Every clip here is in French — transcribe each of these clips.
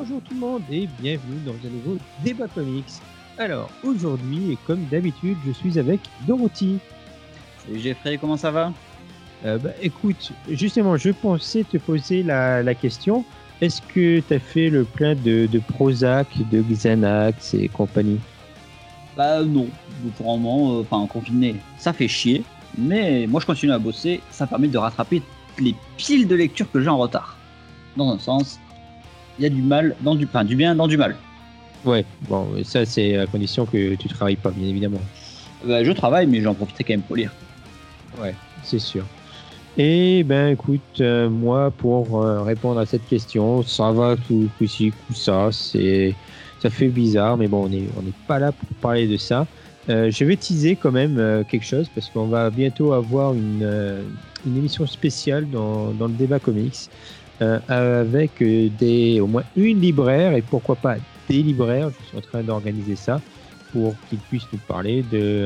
Bonjour tout le monde et bienvenue dans un nouveau débat comics. Alors aujourd'hui et comme d'habitude je suis avec Dorothy. Salut Jeffrey, comment ça va? Écoute, justement je pensais te poser la question, est-ce que tu as fait le plein de Prozac, de Xanax et compagnie? Bah non, vraiment, confiné, ça fait chier, mais moi je continue à bosser, ça permet de rattraper les piles de lecture que j'ai en retard. Dans un sens, il y a du mal dans du bien dans du mal. Ouais, bon ça c'est à condition que tu travailles pas bien évidemment. Je travaille mais j'en profite quand même pour lire. Ouais, c'est sûr. Et ben écoute, moi pour répondre à cette question, ça va tout ci, tout ça, ça fait bizarre, mais bon, on n'est pas là pour parler de ça. Je vais teaser quand même quelque chose parce qu'on va bientôt avoir une émission spéciale dans le débat comics avec au moins une libraire et pourquoi pas des libraires. Je suis en train d'organiser ça pour qu'ils puissent nous parler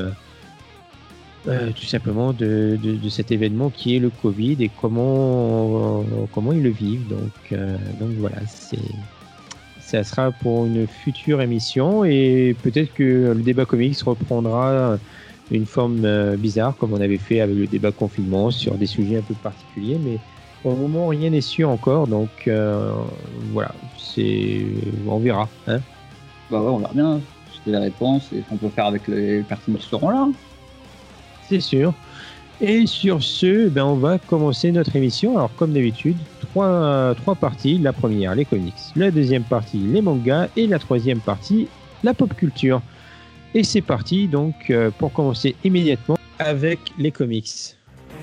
tout simplement de cet événement qui est le Covid et comment ils le vivent. Donc voilà, ça sera pour une future émission et peut-être que le débat comics reprendra une forme bizarre comme on avait fait avec le débat confinement sur des sujets un peu particuliers, mais pour le moment rien n'est sûr encore, donc voilà, on verra. Hein, Bah ouais, on verra bien, c'était la réponse et ce qu'on peut faire avec les personnes qui seront là. c'est sûr. Et sur ce, on va commencer notre émission. Alors, comme d'habitude, trois parties. La première, les comics. La deuxième partie, les mangas. Et la troisième partie, la pop culture. Et c'est parti, donc, pour commencer immédiatement avec les comics.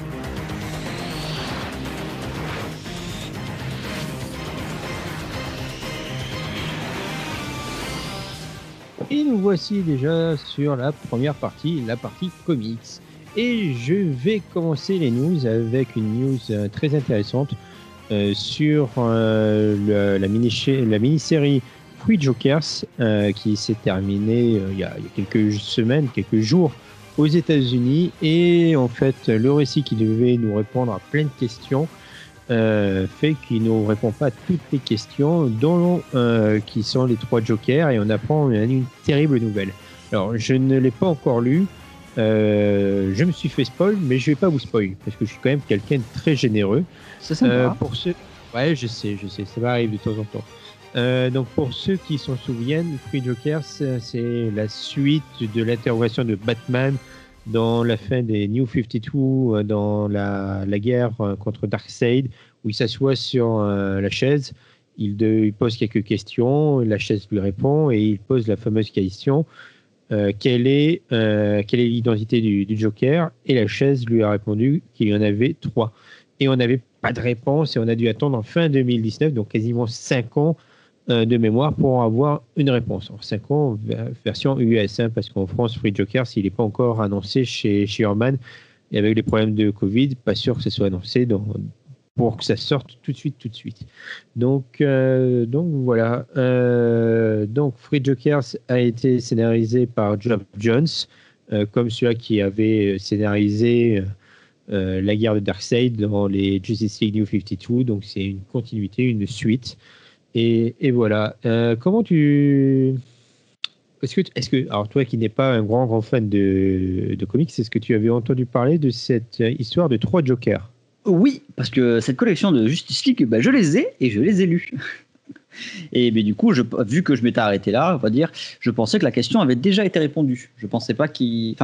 Et nous voici déjà sur la première partie, la partie comics. Et je vais commencer les news avec une news très intéressante sur la mini-série Free Jokers qui s'est terminée il y a quelques semaines, quelques jours aux États-Unis. Et en fait, le récit qui devait nous répondre à plein de questions fait qu'il ne répond pas à toutes les questions, dont qui sont les 3 Jokers. Et on apprend une terrible nouvelle. Alors, je ne l'ai pas encore lu. Je me suis fait spoil, mais je vais pas vous spoil parce que je suis quand même quelqu'un de très généreux. C'est sympa. Pour ceux, ouais, je sais, ça va arriver de temps en temps. Donc pour ceux qui s'en souviennent, Free Jokers, c'est la suite de l'interrogation de Batman dans la fin des New 52, dans la guerre contre Darkseid, où il s'assoit sur la chaise, il pose quelques questions, la chaise lui répond et il pose la fameuse question. Quelle est l'identité du Joker? Et la chaise lui a répondu qu'il y en avait 3. Et on n'avait pas de réponse et on a dû attendre en fin 2019, donc quasiment 5 ans de mémoire pour avoir une réponse. En 5 ans, version US, hein, parce qu'en France, Free Joker, s'il n'est pas encore annoncé chez Urban, et avec les problèmes de Covid, pas sûr que ce soit annoncé pour que ça sorte tout de suite. Donc voilà. Donc Free Jokers a été scénarisé par Geoff Johns, comme celui qui avait scénarisé la guerre de Darkseid dans les Justice League New 52. Donc c'est une continuité, une suite. Et voilà. Comment tu... Est-ce que, alors toi qui n'es pas un grand fan de comics, est-ce que tu avais entendu parler de cette histoire de 3 Jokers? Oui, parce que cette collection de Justice League, je les ai et je les ai lus. Et du coup, vu que je m'étais arrêté là, on va dire, je pensais que la question avait déjà été répondue. Je pensais pas que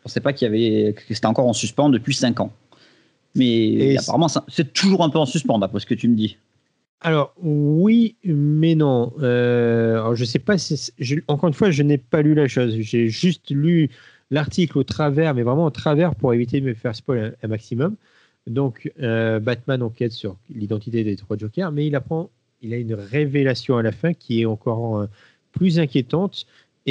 c'était encore en suspens depuis 5 ans. Mais apparemment, c'est toujours un peu en suspens, d'après ce que tu me dis. Alors, oui, mais non. Alors, je sais pas encore une fois, je n'ai pas lu la chose. J'ai juste lu l'article au travers, mais vraiment au travers pour éviter de me faire spoil un maximum. Donc, Batman enquête sur l'identité des 3 Jokers, mais il a une révélation à la fin qui est encore plus inquiétante.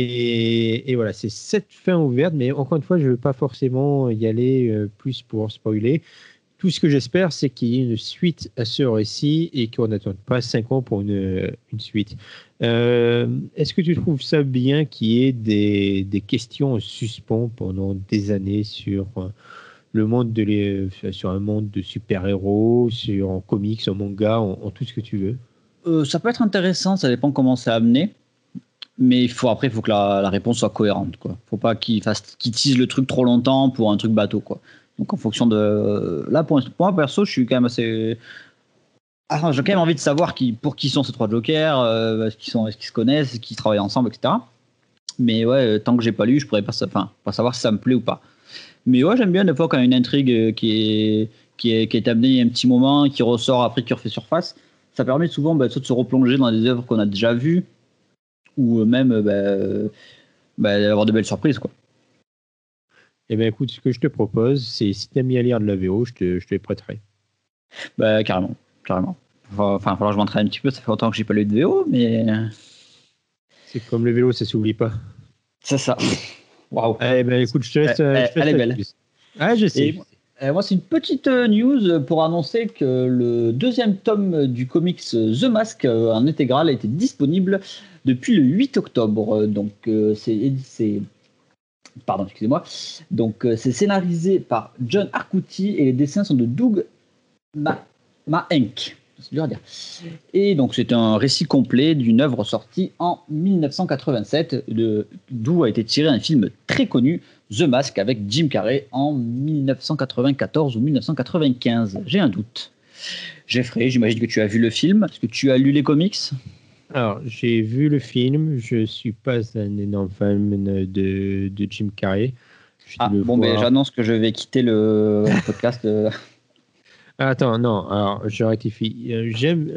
Et voilà, c'est cette fin ouverte, mais encore une fois, je ne veux pas forcément y aller plus pour spoiler. Tout ce que j'espère, c'est qu'il y ait une suite à ce récit et qu'on n'attende pas 5 ans pour une suite. Est-ce que tu trouves ça bien qu'il y ait des questions en suspens pendant des années sur sur un monde de super-héros, en comics, en manga, en tout ce que tu veux? Ça peut être intéressant, ça dépend comment c'est amené. Mais il faut que la réponse soit cohérente, quoi. Faut pas qu'il tease le truc trop longtemps pour un truc bateau, quoi. Donc en fonction de là pour moi perso, je suis quand même assez j'ai quand même envie de savoir pour qui sont ces 3 jokers, est-ce qu'ils se connaissent, est-ce qu'ils travaillent ensemble, etc. Mais ouais, tant que j'ai pas lu, je pourrais pas savoir si ça me plaît ou pas. Mais ouais, j'aime bien des fois quand il y a une intrigue qui est amenée il y a un petit moment, qui ressort après, qui refait surface. Ça permet souvent soit de se replonger dans des œuvres qu'on a déjà vues, ou même d'avoir de belles surprises, quoi. Eh bien, écoute, ce que je te propose, c'est si tu aimes bien lire de la VO, je te les prêterai. Bah, carrément. Enfin, il va falloir que je m'entraîne un petit peu, ça fait longtemps que j'ai pas lu de VO, mais. C'est comme le vélo, ça s'oublie pas. C'est ça. Waouh. Eh ben, écoute, je te laisse. Elle est belle. Ah, je sais. Et moi, c'est une petite news pour annoncer que le 2e tome du comics The Mask en intégral a été disponible depuis le 8 octobre. Donc, Pardon, excusez-moi. Donc, c'est scénarisé par John Arcudi et les dessins sont de Doug Mahenck. C'est dur à dire. Et donc, c'est un récit complet d'une œuvre sortie en 1987, d'où a été tiré un film très connu, The Mask, avec Jim Carrey en 1994 ou 1995. J'ai un doute. Jeffrey, j'imagine que tu as vu le film. Est-ce que tu as lu les comics ? Alors, j'ai vu le film. Je suis pas un énorme fan de Jim Carrey. J'annonce que je vais quitter le podcast. Attends, non, alors je rectifie. J'aime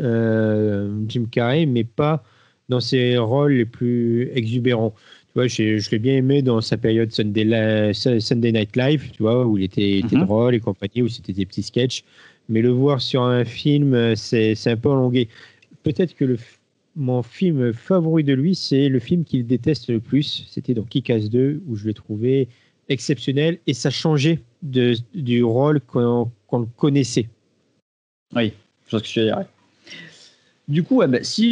Jim Carrey, mais pas dans ses rôles les plus exubérants. Tu vois, je l'ai bien aimé dans sa période Sunday Night Live, tu vois, où il était drôle et compagnie, où c'était des petits sketchs. Mais le voir sur un film, c'est un peu elongué. Peut-être que mon film favori de lui, c'est le film qu'il déteste le plus. C'était dans Kick-Ass 2, où je l'ai trouvé exceptionnel et ça changeait du rôle qu'on le connaissait. Oui, je vois ce que tu veux dire. Du coup,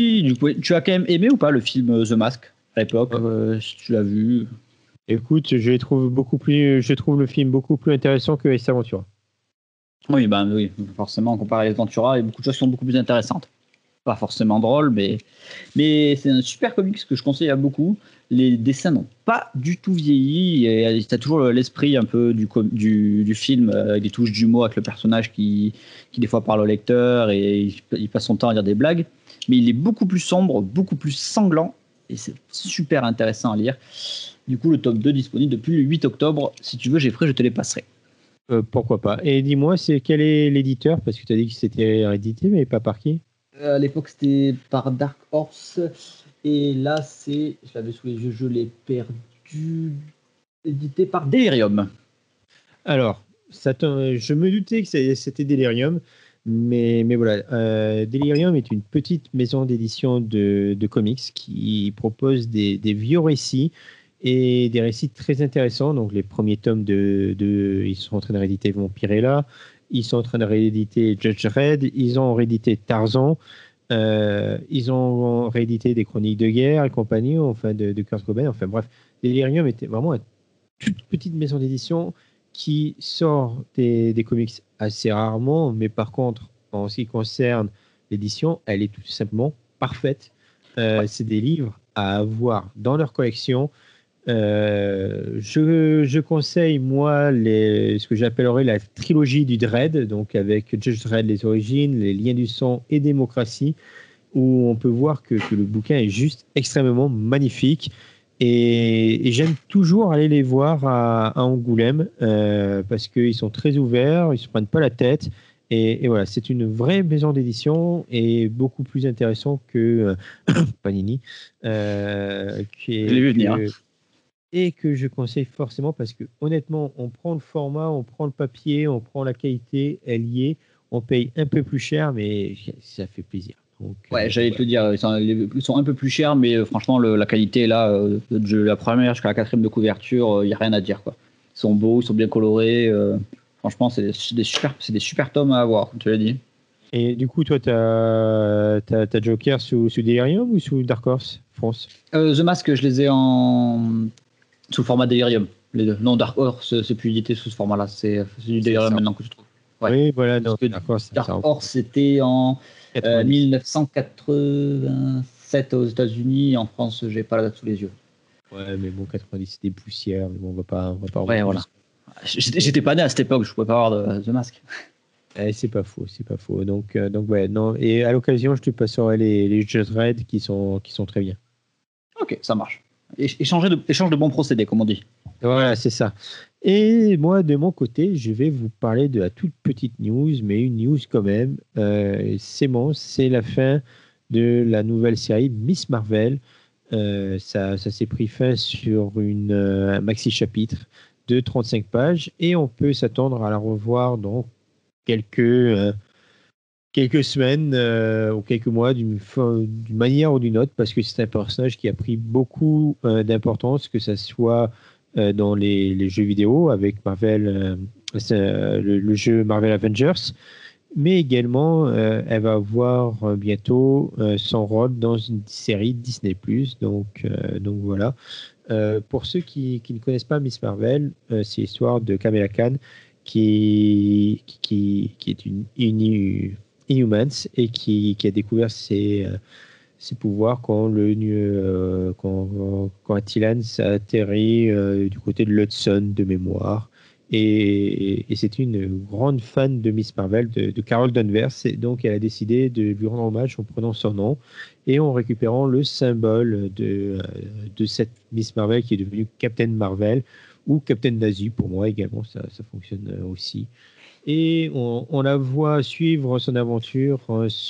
tu as quand même aimé ou pas le film The Mask à l'époque, si tu l'as vu? Écoute, je trouve le film beaucoup plus intéressant que Ace Ventura. Oui, forcément, comparé à Ace Ventura, il y a beaucoup de choses qui sont beaucoup plus intéressantes. Pas forcément drôle, mais c'est un super comics que je conseille à beaucoup. Les dessins n'ont pas du tout vieilli. Tu as toujours l'esprit un peu du film, avec des touches d'humour avec le personnage qui des fois parle au lecteur et il passe son temps à dire des blagues. Mais il est beaucoup plus sombre, beaucoup plus sanglant et c'est super intéressant à lire. Du coup, le tome 2 disponible depuis le 8 octobre. Si tu veux, Jeffrey, je te les passerai. Pourquoi pas. Et dis-moi, quel est l'éditeur? Parce que tu as dit que c'était réédité, mais pas par qui? À l'époque, c'était par Dark Horse. Et là, je l'avais sous les yeux, je l'ai perdu. Édité par Delirium. Alors, je me doutais que c'était Delirium. Mais voilà, Delirium est une petite maison d'édition de comics qui propose des vieux récits et des récits très intéressants. Donc, les premiers tomes ils sont en train de rééditer Vampirella. Ils sont en train de rééditer Judge Dredd, ils ont réédité Tarzan, ils ont réédité des Chroniques de guerre et compagnie, enfin de Kurt Cobain. Enfin bref, Delirium était vraiment une toute petite maison d'édition qui sort des comics assez rarement, mais par contre, en ce qui concerne l'édition, elle est tout simplement parfaite. C'est des livres à avoir dans leur collection. Je conseille, moi, ce que j'appellerais la trilogie du Dredd, donc avec Judge Dredd, les origines, les liens du sang et démocratie, où on peut voir que le bouquin est juste extrêmement magnifique. Et j'aime toujours aller les voir à Angoulême parce qu'ils sont très ouverts, ils ne se prennent pas la tête. Et voilà, c'est une vraie maison d'édition et beaucoup plus intéressant que Panini. Je l'ai vu venir. Et que je conseille forcément parce que honnêtement, on prend le format, on prend le papier, on prend la qualité, elle y est, on paye un peu plus cher, mais ça fait plaisir. Donc, j'allais te le dire, ils sont un peu plus chers, mais franchement, la qualité est là, de la première jusqu'à la 4e de couverture, il n'y a rien à dire, quoi. Ils sont beaux, ils sont bien colorés, franchement, c'est des super tomes à avoir, comme tu l'as dit. Et du coup, toi, t'as Joker sous Delirium ou sous Dark Horse France? The Mask, je les ai sous le format Delirium, les deux. Non, Dark Horse, c'est plus édité sous ce format-là. C'est du Delirium maintenant que je trouve. Ouais. Oui, voilà, Parce non, que d'accord, Dark Horse, c'était en 90. 1987 aux États-Unis. En France, j'ai pas la date sous les yeux. Ouais, mais bon, 90, c'était poussière, mais bon, on va pas Ouais, remonter voilà. jusqu'à- J'étais pas né à cette époque, je pouvais pas avoir de masque. C'est pas faux, c'est pas faux. Donc ouais, non. Et à l'occasion, je te passerai les Judge Red qui sont très bien. Ok, ça marche. Échange de bons procédés, comme on dit. Voilà, c'est ça. Et moi, de mon côté, je vais vous parler de la toute petite news, mais une news quand même. C'est bon, c'est la fin de la nouvelle série Miss Marvel. Ça s'est pris fin sur un maxi-chapitre de 35 pages et on peut s'attendre à la revoir dans quelques semaines ou quelques mois d'une manière ou d'une autre parce que c'est un personnage qui a pris beaucoup d'importance, que ça soit dans les jeux vidéo avec Marvel, le jeu Marvel Avengers, mais également elle va avoir bientôt son rôle dans une série Disney+. Donc voilà. Pour ceux qui ne connaissent pas Miss Marvel, c'est l'histoire de Kamala Khan qui est une Inhumans et qui a découvert ses pouvoirs quand Attilan atterrit du côté de l'Hudson de mémoire. Et c'est une grande fan de Miss Marvel, de Carol Danvers, et donc elle a décidé de lui rendre hommage en prenant son nom et en récupérant le symbole de cette Miss Marvel qui est devenue Captain Marvel ou Captain Nazi pour moi également, ça fonctionne aussi. Et on la voit suivre son aventure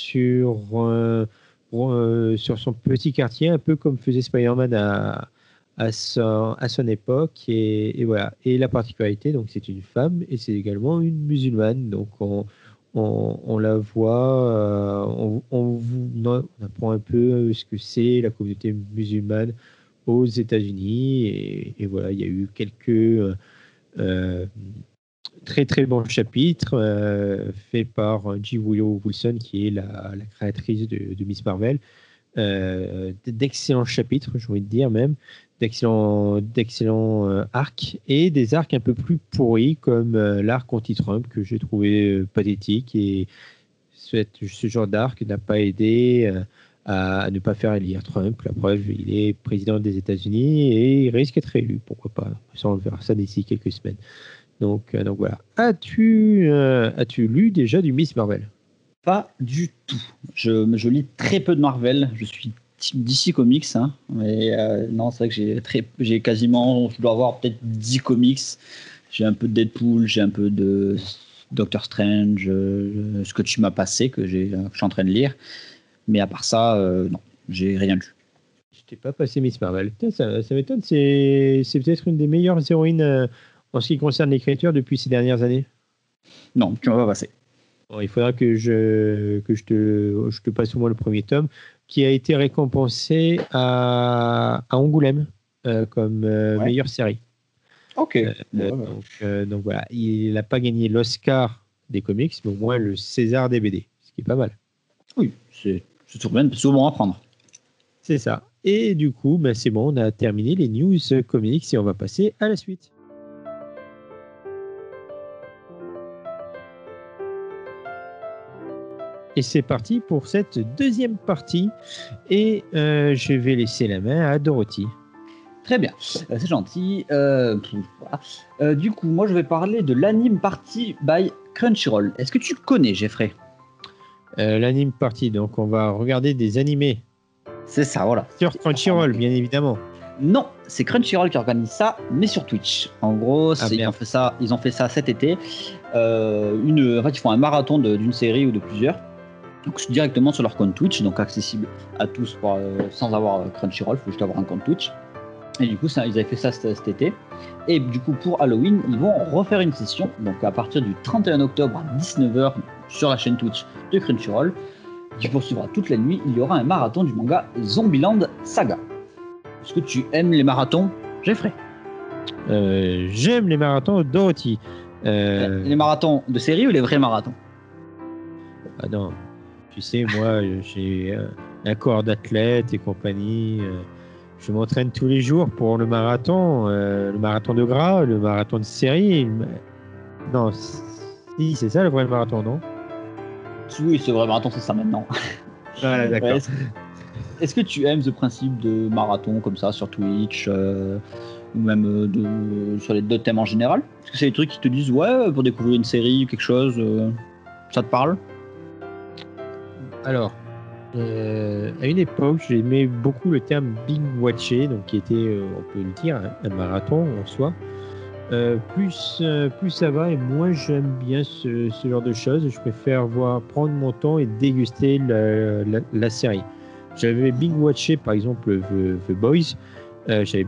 sur son petit quartier, un peu comme faisait Spider-Man à son époque. Et voilà. Et la particularité, donc c'est une femme et c'est également une musulmane. Donc on la voit, on apprend un peu ce que c'est la communauté musulmane aux États-Unis. Et voilà, il y a eu quelques euh, très très bon chapitre fait par G. Willow Wilson qui est la créatrice de Miss Marvel. D'excellents chapitres, j'ai envie de dire même, d'excellents arcs et des arcs un peu plus pourris comme l'arc anti-Trump que j'ai trouvé pathétique et ce genre d'arc n'a pas aidé à ne pas faire élire Trump. La preuve, il est président des États-Unis et il risque d'être élu. Pourquoi pas? Ça, on verra ça d'ici quelques semaines. Donc voilà. As-tu lu déjà du Miss Marvel? Pas du tout. Je lis très peu de Marvel. Je suis type DC Comics, hein, mais non, c'est vrai que j'ai quasiment, je dois avoir peut-être 10 comics. J'ai un peu de Deadpool, j'ai un peu de Doctor Strange, ce que tu m'as passé, que je suis en train de lire. Mais à part ça, non, j'ai rien lu. Je t'ai pas passé Miss Marvel. Putain, ça m'étonne. C'est peut-être une des meilleures héroïnes en ce qui concerne l'écriture depuis ces dernières années. Non, tu m'as pas passé. Bon, il faudra que je te passe au moins le premier tome, qui a été récompensé à Angoulême comme Ouais. meilleure série. Ok. Ouais. Donc voilà, il n'a pas gagné l'Oscar des comics, mais au moins le César des BD, ce qui est pas mal. Oui, c'est toujours bon à prendre. C'est ça. Et du coup, ben c'est bon, on a terminé les news comics et on va passer à la suite. Et c'est parti pour cette deuxième partie. Et je vais laisser la main à Dorothy. Très bien, c'est gentil. Voilà. Du coup, moi, je vais parler de l'anime party by Crunchyroll. Est-ce que tu connais, Jeffrey? L'anime partie, donc on va regarder des animés. C'est ça, voilà. Sur Crunchyroll, bien évidemment. Non, c'est Crunchyroll qui organise ça, mais sur Twitch. En gros, ils ont fait ça cet été. En fait, ils font un marathon d'une série ou de plusieurs. Donc directement sur leur compte Twitch, donc accessible à tous sans avoir Crunchyroll, il faut juste avoir un compte Twitch. Et du coup, ils avaient fait ça cet été. Et du coup, pour Halloween, ils vont refaire une session. Donc à partir du 31 octobre à 19h sur la chaîne Twitch de Crunchyroll, qui poursuivra toute la nuit, il y aura un marathon du manga Zombieland Saga. Est-ce que tu aimes les marathons, Jeffrey? J'aime les marathons de Dorothy. Les marathons de série ou les vrais marathons? Ah non, tu sais, moi, j'ai un corps d'athlète et compagnie. Je m'entraîne tous les jours pour le marathon de gras, le marathon de série. Non, Si, c'est ça le vrai marathon, non? Oui, c'est vrai marathon, c'est ça maintenant. Voilà, d'accord. Ouais, est-ce que tu aimes ce principe de marathon comme ça sur Twitch ou même sur les d'autres thèmes en général? Est-ce que c'est des trucs qui te disent ouais, pour découvrir une série ou quelque chose, ça te parle? Alors, à une époque, j'aimais beaucoup le terme binge watcher, donc qui était, on peut le dire, un marathon en soi. Plus ça va et moins j'aime bien ce genre de choses. Je préfère prendre mon temps et déguster la série. J'avais binge watché par exemple The Boys. J'avais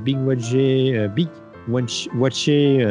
watché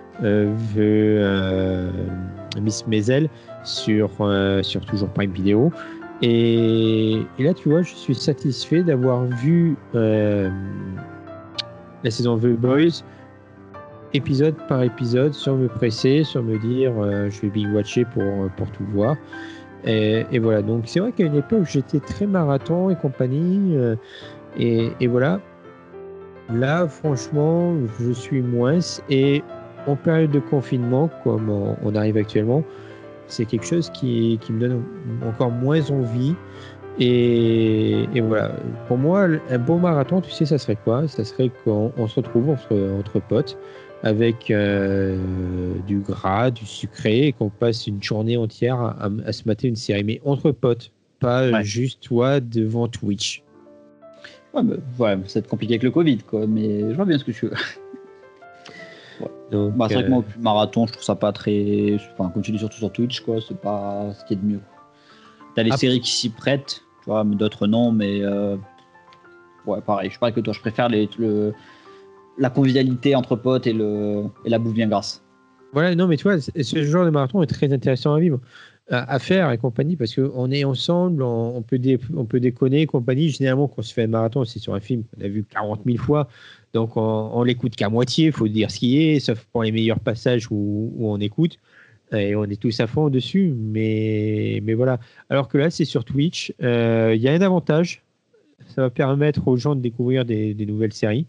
Miss Maisel sur toujours Prime Video. Et là, tu vois, je suis satisfait d'avoir vu la saison The Boys épisode par épisode, sans me presser, sans me dire je vais binge-watcher pour tout voir. Et voilà, donc c'est vrai qu'à une époque, j'étais très marathon et compagnie. Et voilà, là, franchement, je suis moins. Et en période de confinement, comme on arrive actuellement, c'est quelque chose qui me donne encore moins envie. Et voilà, pour moi, un beau marathon, tu sais, ça serait quoi? Ça serait qu'on se retrouve entre potes avec du gras, du sucré, et qu'on passe une journée entière à se mater une série. Mais entre potes, pas Ouais. juste toi devant Twitch. Ouais, mais, ouais, ça va être compliqué avec le Covid, quoi, mais je vois bien ce que tu veux. Ouais. Donc, Bah, c'est vrai que moi, marathon, je trouve ça pas très. Enfin, comme tu dis, surtout sur Twitch, quoi, c'est pas ce qui est de mieux. T'as les séries qui s'y prêtent, tu vois, mais d'autres non, mais ouais, pareil, je suis pareil que toi, je préfère la convivialité entre potes et la bouffe bien grasse. voilà, non, mais tu vois, ce genre de marathon est très intéressant à vivre, à faire et compagnie, parce qu'on est ensemble, on peut déconner et compagnie. Généralement, quand on se fait un marathon, c'est sur un film qu'on a vu 40 000 fois, donc on l'écoute qu'à moitié, il faut dire ce qui est, sauf pour les meilleurs passages où on écoute, et on est tous à fond dessus, mais voilà. Alors que là, c'est sur Twitch, il y a un avantage, ça va permettre aux gens de découvrir des nouvelles séries.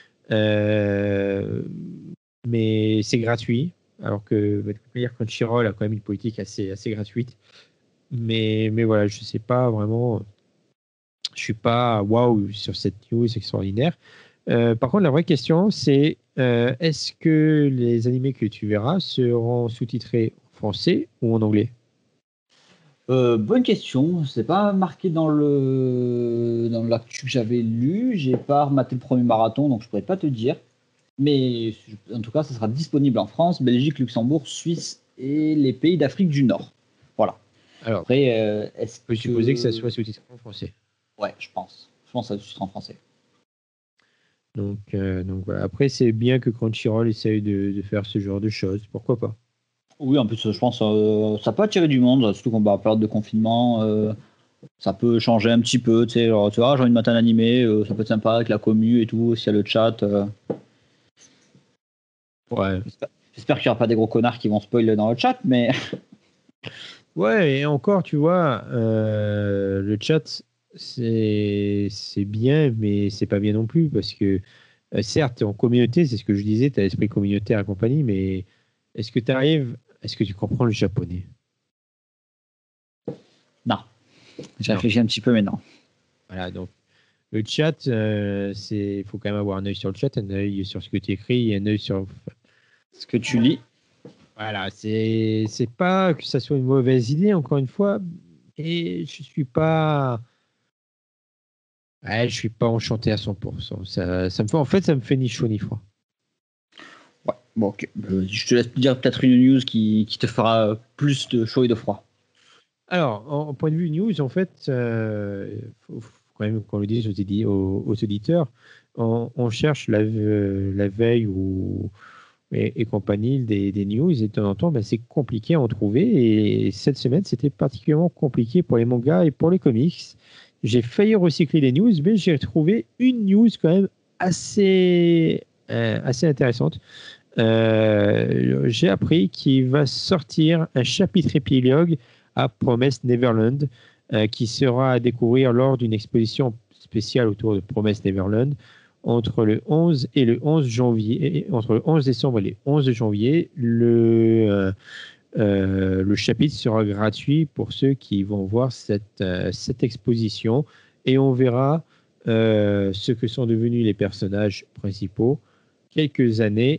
Euh, mais c'est gratuit. Alors que de toute manière, Crunchyroll a quand même une politique assez gratuite. Mais voilà, je sais pas vraiment. Je suis pas waouh sur cette news extraordinaire. Par contre, la vraie question, c'est est-ce que les animés que tu verras seront sous-titrés en français ou en anglais? Bonne question. C'est pas marqué dans l'actu que j'avais lu. J'ai pas rematé le premier marathon, donc je pourrais pas te dire. Mais en tout cas, ça sera disponible en France, Belgique, Luxembourg, Suisse et les pays d'Afrique du Nord. Voilà. Alors, Après, est-ce on peut supposer que ça soit sous-titré en français. Ouais, je pense. Je pense que ça sera en français. Donc voilà. Après, c'est bien que Crunchyroll essaye de faire ce genre de choses. Pourquoi pas? Oui, en plus, je pense ça peut attirer du monde, surtout qu'on va en période de confinement. Ça peut changer un petit peu, tu sais, genre, tu vois, j'ai envie de mater un animé, ça peut être sympa avec la commu et tout, s'il y a le chat. Ouais. J'espère qu'il n'y aura pas des gros connards qui vont spoiler dans le chat, mais Ouais, et encore, tu vois, le chat, c'est bien, mais c'est pas bien non plus, parce que certes, t'es en communauté, c'est ce que je disais, tu as l'esprit communautaire et compagnie, mais est-ce que tu comprends le japonais? non. J'ai Non. réfléchi un petit peu, mais non. Voilà, donc le chat, il faut quand même avoir un œil sur le chat, un œil sur ce que tu écris, et un œil sur. Ce que tu lis, Voilà, c'est pas que ça soit une mauvaise idée, encore une fois, et je suis pas. Ouais, je suis pas enchanté à 100%. Ça me fait ni chaud ni froid. ouais, bon, ok. Je te laisse dire peut-être une news qui te fera plus de chaud et de froid. Alors, en point de vue news, en fait, faut quand même qu'on le dise aux auditeurs, on cherche la veille et compagnie des news, et de temps en temps, ben, c'est compliqué à en trouver. Et cette semaine, c'était particulièrement compliqué pour les mangas et pour les comics. J'ai failli recycler les news, mais j'ai trouvé une news quand même assez intéressante. J'ai appris qu'il va sortir un chapitre épilogue à Promise Neverland, qui sera à découvrir lors d'une exposition spéciale autour de Promise Neverland entre le 11 et le 11 janvier, entre le 11 décembre et le 11 janvier. le chapitre sera gratuit pour ceux qui vont voir cette exposition et on verra ce que sont devenus les personnages principaux quelques années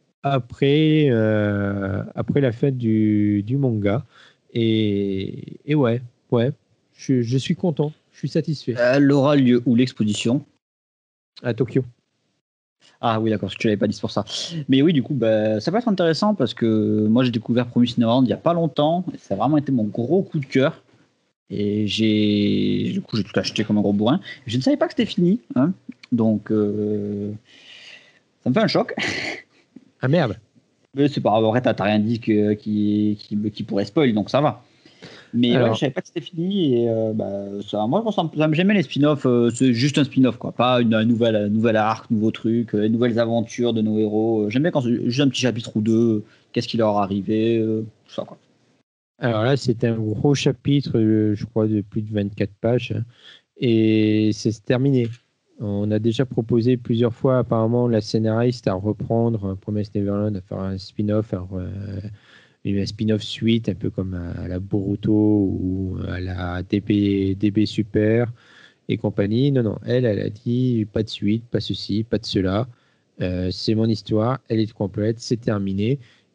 après la fin du manga. Et ouais, je suis content, je suis satisfait. Elle aura lieu où l'exposition? À Tokyo. Ah oui, d'accord, je ne l'avais pas dit pour ça. Mais oui, du coup, ça peut être intéressant parce que moi j'ai découvert Promised Neverland il n'y a pas longtemps. Et ça a vraiment été mon gros coup de cœur. Et du coup, j'ai tout acheté comme un gros bourrin. Je ne savais pas que c'était fini. Hein. Donc, ça me fait un choc. Ah merde. Mais c'est pas grave, en vrai, t'as rien dit qui pourrait spoil, donc ça va. Mais Alors, ouais, je savais pas que c'était fini. Et moi, j'aimais les spin-offs. C'est juste un spin-off, quoi. Pas une nouvelle arc, nouveau truc, nouvelles aventures de nos héros. J'aime bien quand c'est juste un petit chapitre ou deux. Qu'est-ce qui leur est arrivé, tout ça, quoi. alors là, c'est un gros chapitre, je crois, de plus de 24 pages. Et c'est terminé. On a déjà proposé plusieurs fois, apparemment, la scénariste à reprendre Promised Neverland, à faire un spin-off, un spin-off suite, un peu comme à la Boruto ou à la DB Super et compagnie. Non, elle a dit pas de suite, pas ceci, pas de cela. C'est mon histoire, elle est complète, c'est terminé.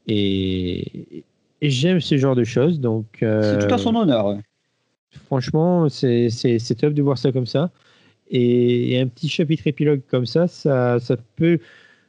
Et j'aime ce genre de choses. Donc, C'est tout à son honneur. Ouais. franchement, c'est top de voir ça comme ça. Et un petit chapitre épilogue comme ça peut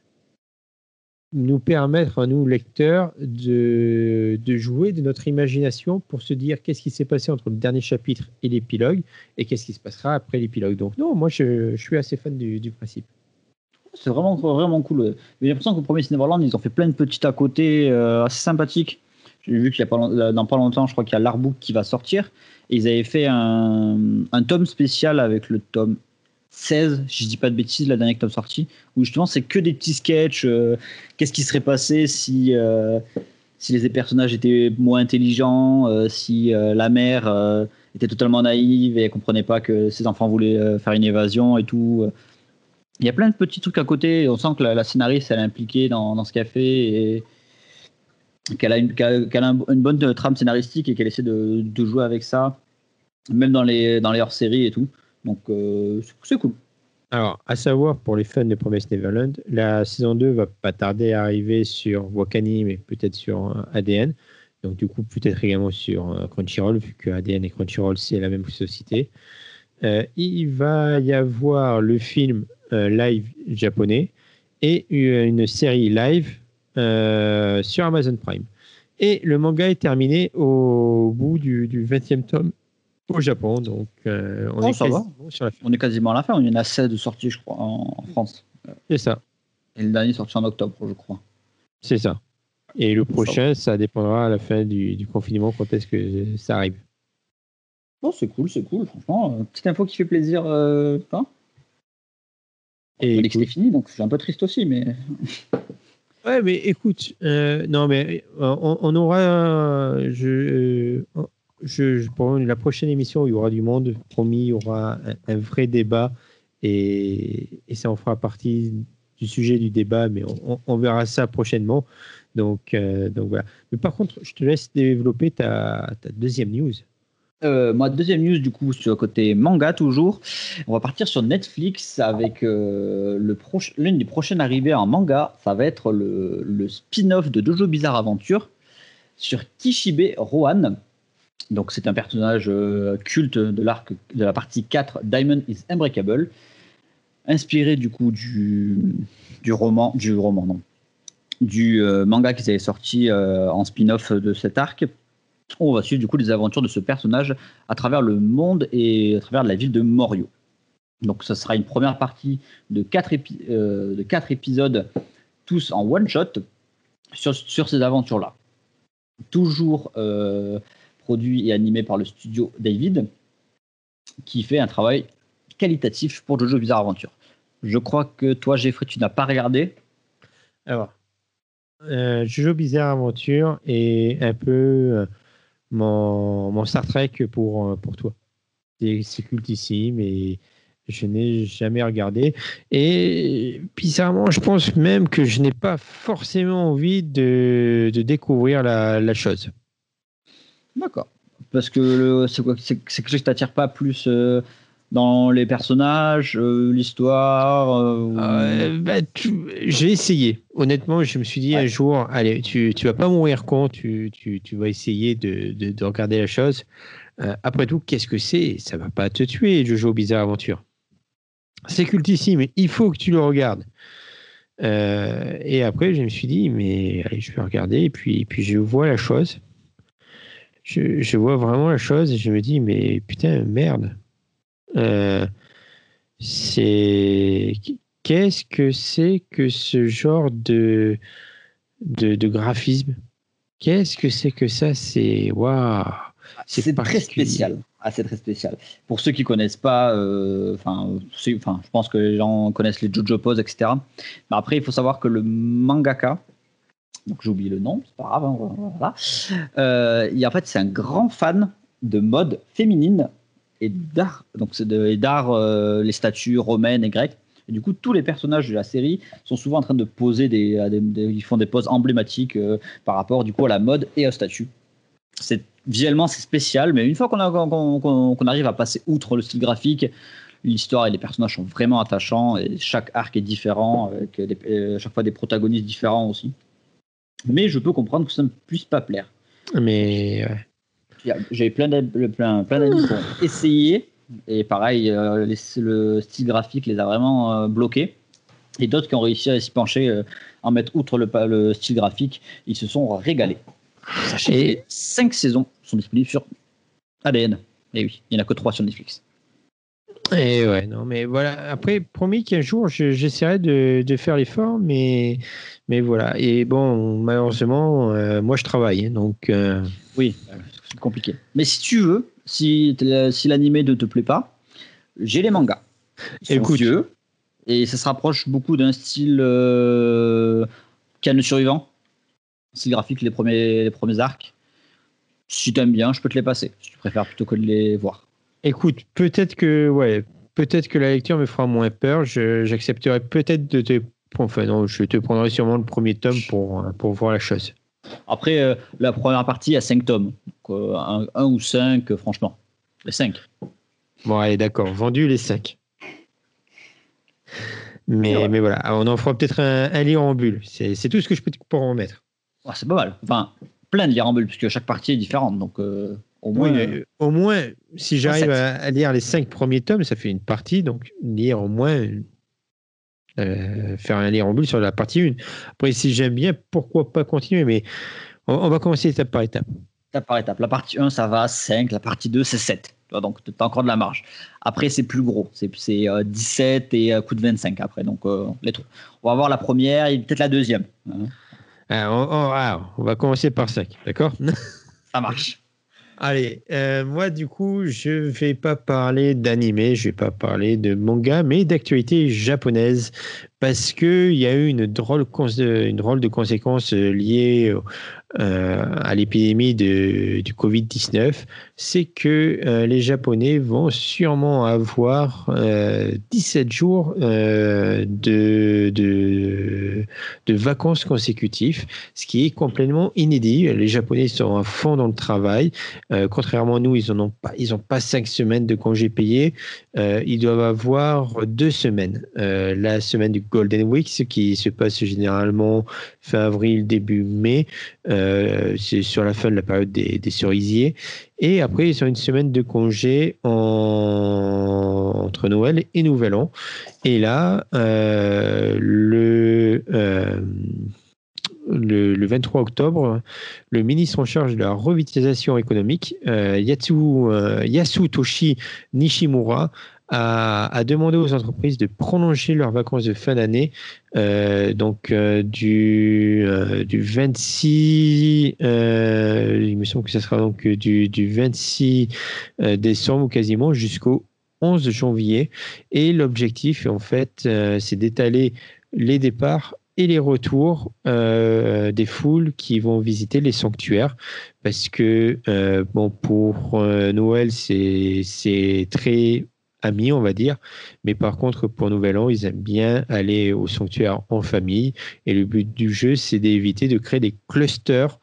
nous permettre, à nous, lecteurs, de jouer de notre imagination pour se dire qu'est-ce qui s'est passé entre le dernier chapitre et l'épilogue et qu'est-ce qui se passera après l'épilogue. Donc non, moi je suis assez fan du principe. C'est vraiment cool. J'ai l'impression que Promised Neverland, ils ont fait plein de petits à côté assez sympathiques. J'ai vu qu'il y a dans pas longtemps, je crois qu'il y a l'artbook qui va sortir. Et ils avaient fait un tome spécial avec le tome 16, si je dis pas de bêtises, la dernière tome sortie, où justement c'est que des petits sketchs. Qu'est-ce qui serait passé si les personnages étaient moins intelligents, si la mère était totalement naïve et elle comprenait pas que ses enfants voulaient faire une évasion et tout. Il y a plein de petits trucs à côté. On sent que la scénariste elle est impliquée dans ce qu'elle fait et qu'elle a une bonne trame scénaristique et qu'elle essaie de jouer avec ça, même dans les hors-séries et tout. Donc c'est cool. Alors, à savoir, pour les fans de Promised Neverland, la saison 2 va pas tarder à arriver sur Wakani, mais peut-être sur ADN. Donc, du coup, peut-être également sur Crunchyroll, vu que ADN et Crunchyroll, c'est la même société. Il va y avoir le film live japonais et une série live sur Amazon Prime. Et le manga est terminé au bout du 20e tome au Japon, donc on est quasiment sur la fin. On est quasiment à la fin, on y en a 16 de sorties, je crois, en France. C'est ça. Et le dernier est sorti en octobre, je crois. C'est ça. Et le prochain, ça dépendra à la fin du confinement, quand est-ce que ça arrive. Bon, c'est cool, franchement. Petite info qui fait plaisir. Hein Et on dit que c'était fini, donc je suis un peu triste aussi, mais... Ouais, mais écoute, non, mais on aura... pour la prochaine émission, il y aura du monde, promis, il y aura un vrai débat et ça en fera partie du sujet du débat, mais on verra ça prochainement. Donc voilà. Mais par contre, je te laisse développer ta deuxième news. Ma deuxième news, du coup, sur le côté manga toujours. On va partir sur Netflix avec l'une des prochaines arrivées en manga. Ça va être le spin-off de Jojo Bizarre Adventure sur Kishibe Rohan. Donc, c'est un personnage culte de l'arc de la partie 4, Diamond is Unbreakable, inspiré du coup du manga qu'ils avaient sorti en spin-off de cet arc. On va suivre du coup les aventures de ce personnage à travers le monde et à travers la ville de Morio. Donc, ça sera une première partie de 4 épisodes, tous en one-shot, sur ces aventures-là. Toujours produit et animé par le studio David, qui fait un travail qualitatif pour Jojo Bizarre Adventure. Je crois que toi, Jeffrey, tu n'as pas regardé. Alors, Jojo Bizarre Adventure est un peu mon Star Trek pour toi. C'est cultissime et Je n'ai jamais regardé. Et bizarrement, je pense même que je n'ai pas forcément envie de découvrir la chose. D'accord. Parce que c'est quoi, c'est quelque chose qui t'attire pas plus dans les personnages, l'histoire J'ai essayé. Honnêtement, je me suis dit Ouais. un jour, allez, tu vas pas mourir con, tu vas essayer de regarder la chose. Après tout, qu'est-ce que c'est? Ça va pas te tuer, Jojo Bizarre Aventure. C'est cultissime, mais il faut que tu le regardes. Et après, je me suis dit, mais allez, je vais regarder, et puis je vois la chose. Je vois vraiment la chose, et je me dis, mais putain, merde. Euh, c'est qu'est-ce que c'est que ce genre de graphisme? Qu'est-ce que c'est que ça? C'est waouh, c'est C'est très particulier. spécial. Ah, c'est très spécial. Pour ceux qui connaissent pas, je pense que les gens connaissent les JoJo Pose, etc. Mais après, il faut savoir que le mangaka, donc j'ai oublié le nom, c'est pas grave, hein, voilà. En fait, c'est un grand fan de mode féminine et d'art. Donc c'est d'art, les statues romaines et grecques. Et du coup, tous les personnages de la série sont souvent en train de poser ils font des poses emblématiques par rapport du coup à la mode et aux statues. Visuellement, c'est spécial, mais une fois qu'on arrive à passer outre le style graphique, l'histoire et les personnages sont vraiment attachants et chaque arc est différent, avec chaque fois des protagonistes différents aussi. Mais je peux comprendre que ça ne puisse pas plaire. Mais J'ai plein d'amis qui ont essayé et pareil, le style graphique les a vraiment bloqués. Et d'autres qui ont réussi à s'y pencher, en mettre outre le style graphique, ils se sont régalés. Sachez que les 5 saisons sont disponibles sur ADN. Et oui, il n'y en a que 3 sur Netflix. Et ouais, non, mais voilà. Après, promis qu'un jour, j'essaierai de faire l'effort, mais voilà. Et bon, malheureusement, moi, je travaille, hein, donc. Oui, c'est compliqué. Mais si tu veux, si l'animé ne te plaît pas, j'ai les mangas. Ils sont vieux et ça se rapproche beaucoup d'un style Canon survivant. Style graphique, les premiers arcs. Si t'aimes bien, je peux te les passer. Si tu préfères plutôt que de les voir. Écoute, peut-être que la lecture me fera moins peur. J'accepterai peut-être enfin non, je te prendrai sûrement le premier tome pour voir la chose. Après, la première partie a 5 tomes. Donc, 1 ou 5, franchement. Les 5. Bon, allez, d'accord. Vendu les 5. Mais voilà, on en fera peut-être un livre en bulle. C'est tout ce que je peux pour en mettre. Ouais, c'est pas mal. Enfin, plein de lire en bulle, puisque chaque partie est différente. Donc, au moins, si j'arrive à lire les 5 premiers tomes, ça fait une partie. Donc, lire au moins, faire un lire en bulle sur la partie 1. Après, si j'aime bien, pourquoi pas continuer? Mais on va commencer étape par étape. Étape par étape. La partie 1, ça va à 5. La partie 2, c'est 7. Donc, tu as encore de la marge. Après, c'est plus gros. C'est 17 et coup de 25 après. Donc, les trucs. On va voir la première et peut-être la deuxième. On va commencer par 5, d'accord? Ça marche. Allez, moi du coup, je vais pas parler d'animé, je vais pas parler de manga, mais d'actualité japonaise, parce que il y a eu une drôle de conséquence liée à l'épidémie du Covid-19, c'est que les Japonais vont sûrement avoir 17 jours de vacances consécutives, ce qui est complètement inédit. Les Japonais sont à fond dans le travail. Contrairement à nous, ils n'ont pas 5 semaines de congés payés. Ils doivent avoir 2 semaines. La semaine du Golden Week, ce qui se passe généralement fin avril, début mai. C'est sur la fin de la période des cerisiers. Et après, ils ont une semaine de congé entre Noël et Nouvel An. Et là, le 23 octobre, le ministre en charge de la revitalisation économique, Yasutoshi Nishimura, a demandé aux entreprises de prolonger leurs vacances de fin d'année, du 26, il me semble que ça sera donc du 26 décembre ou quasiment jusqu'au 11 janvier. Et l'objectif, en fait, c'est d'étaler les départs et les retours des foules qui vont visiter les sanctuaires, parce que pour Noël, c'est très amis, on va dire. Mais par contre, pour Nouvel An, ils aiment bien aller au sanctuaire en famille. Et le but du jeu, c'est d'éviter de créer des clusters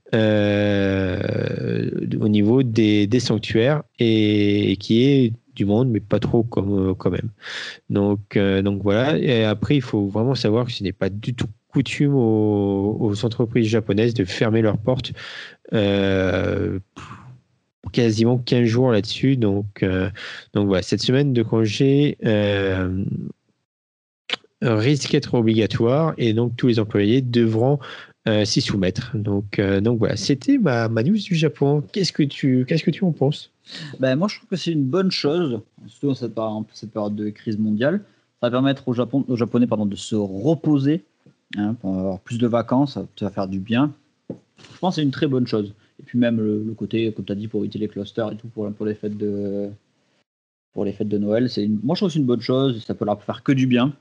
au niveau des sanctuaires et qui est du monde, mais pas trop quand même. Donc voilà. Et après, il faut vraiment savoir que ce n'est pas du tout coutume aux entreprises japonaises de fermer leurs portes quasiment 15 jours là-dessus. Donc voilà, cette semaine de congé risque d'être obligatoire et donc tous les employés devront s'y soumettre. Donc voilà, c'était ma news du Japon. Qu'est-ce que tu en penses? Ben, moi, je trouve que c'est une bonne chose, surtout dans cette période de crise mondiale. Ça va permettre aux Japonais de se reposer, pour avoir plus de vacances, ça va faire du bien. Je pense que c'est une très bonne chose. Et puis même le côté, comme tu as dit, pour éviter les clusters et tout, pour les fêtes de Noël, moi je trouve que c'est une bonne chose, ça peut leur faire que du bien.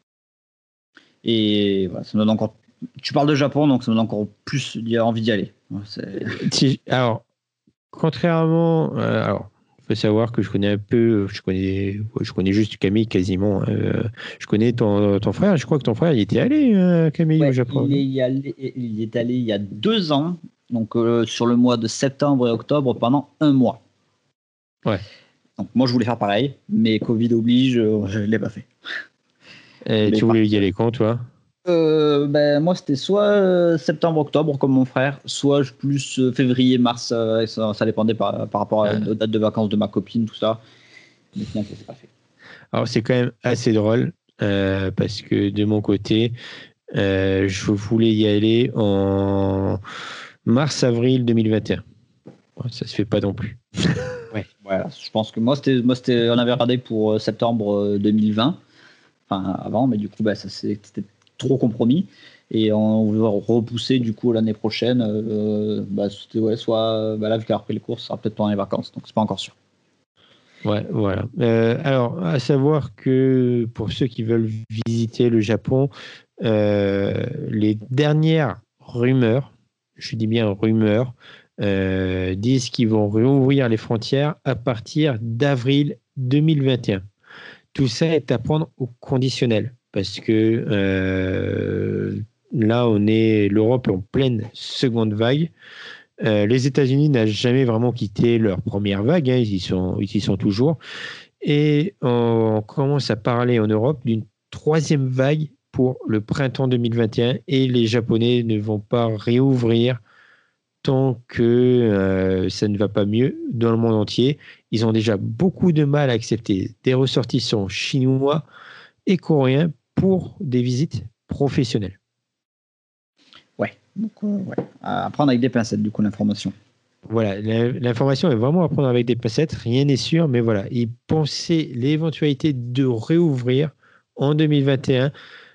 Et voilà, ça me donne encore. Tu parles de Japon, donc ça me donne encore plus envie d'y aller. Alors, contrairement, il faut savoir que je connais un peu, je connais juste Camille quasiment. Je connais ton frère. Je crois que ton frère, il était allé, Camille, au Japon. Il est allé il y a 2 ans, donc sur le mois de septembre et octobre pendant 1 mois. Ouais. Donc moi, je voulais faire pareil, mais Covid oblige, je ne l'ai pas fait. Et tu voulais y aller quand, toi? Moi, c'était soit septembre-octobre comme mon frère, soit plus février-mars. Ça dépendait par rapport aux dates de vacances de ma copine, tout ça. Mais finalement, ça s'est pas fait. Alors, c'est quand même assez drôle parce que de mon côté, je voulais y aller en mars-avril 2021. Bon, ça se fait pas non plus. Ouais, voilà. Je pense que moi, on avait regardé pour septembre 2020, enfin avant, mais du coup, c'était trop compromis et on veut repousser du coup l'année prochaine. Soit là, vu qu'il a repris les cours, ça sera peut-être pendant les vacances, donc c'est pas encore sûr. Ouais, voilà. Alors, à savoir que pour ceux qui veulent visiter le Japon, les dernières rumeurs, je dis bien rumeurs, disent qu'ils vont réouvrir les frontières à partir d'avril 2021. Tout ça est à prendre au conditionnel parce que là, l'Europe est en pleine seconde vague. Les États-Unis n'ont jamais vraiment quitté leur première vague, ils y sont toujours. Et on commence à parler en Europe d'une 3e vague pour le printemps 2021 et les Japonais ne vont pas réouvrir tant que ça ne va pas mieux dans le monde entier. Ils ont déjà beaucoup de mal à accepter des ressortissants chinois et coréens pour des visites professionnelles. Ouais, donc à prendre avec des pincettes du coup l'information. Voilà, l'information est vraiment à prendre avec des pincettes, rien n'est sûr, mais voilà, ils pensaient l'éventualité de réouvrir en 2021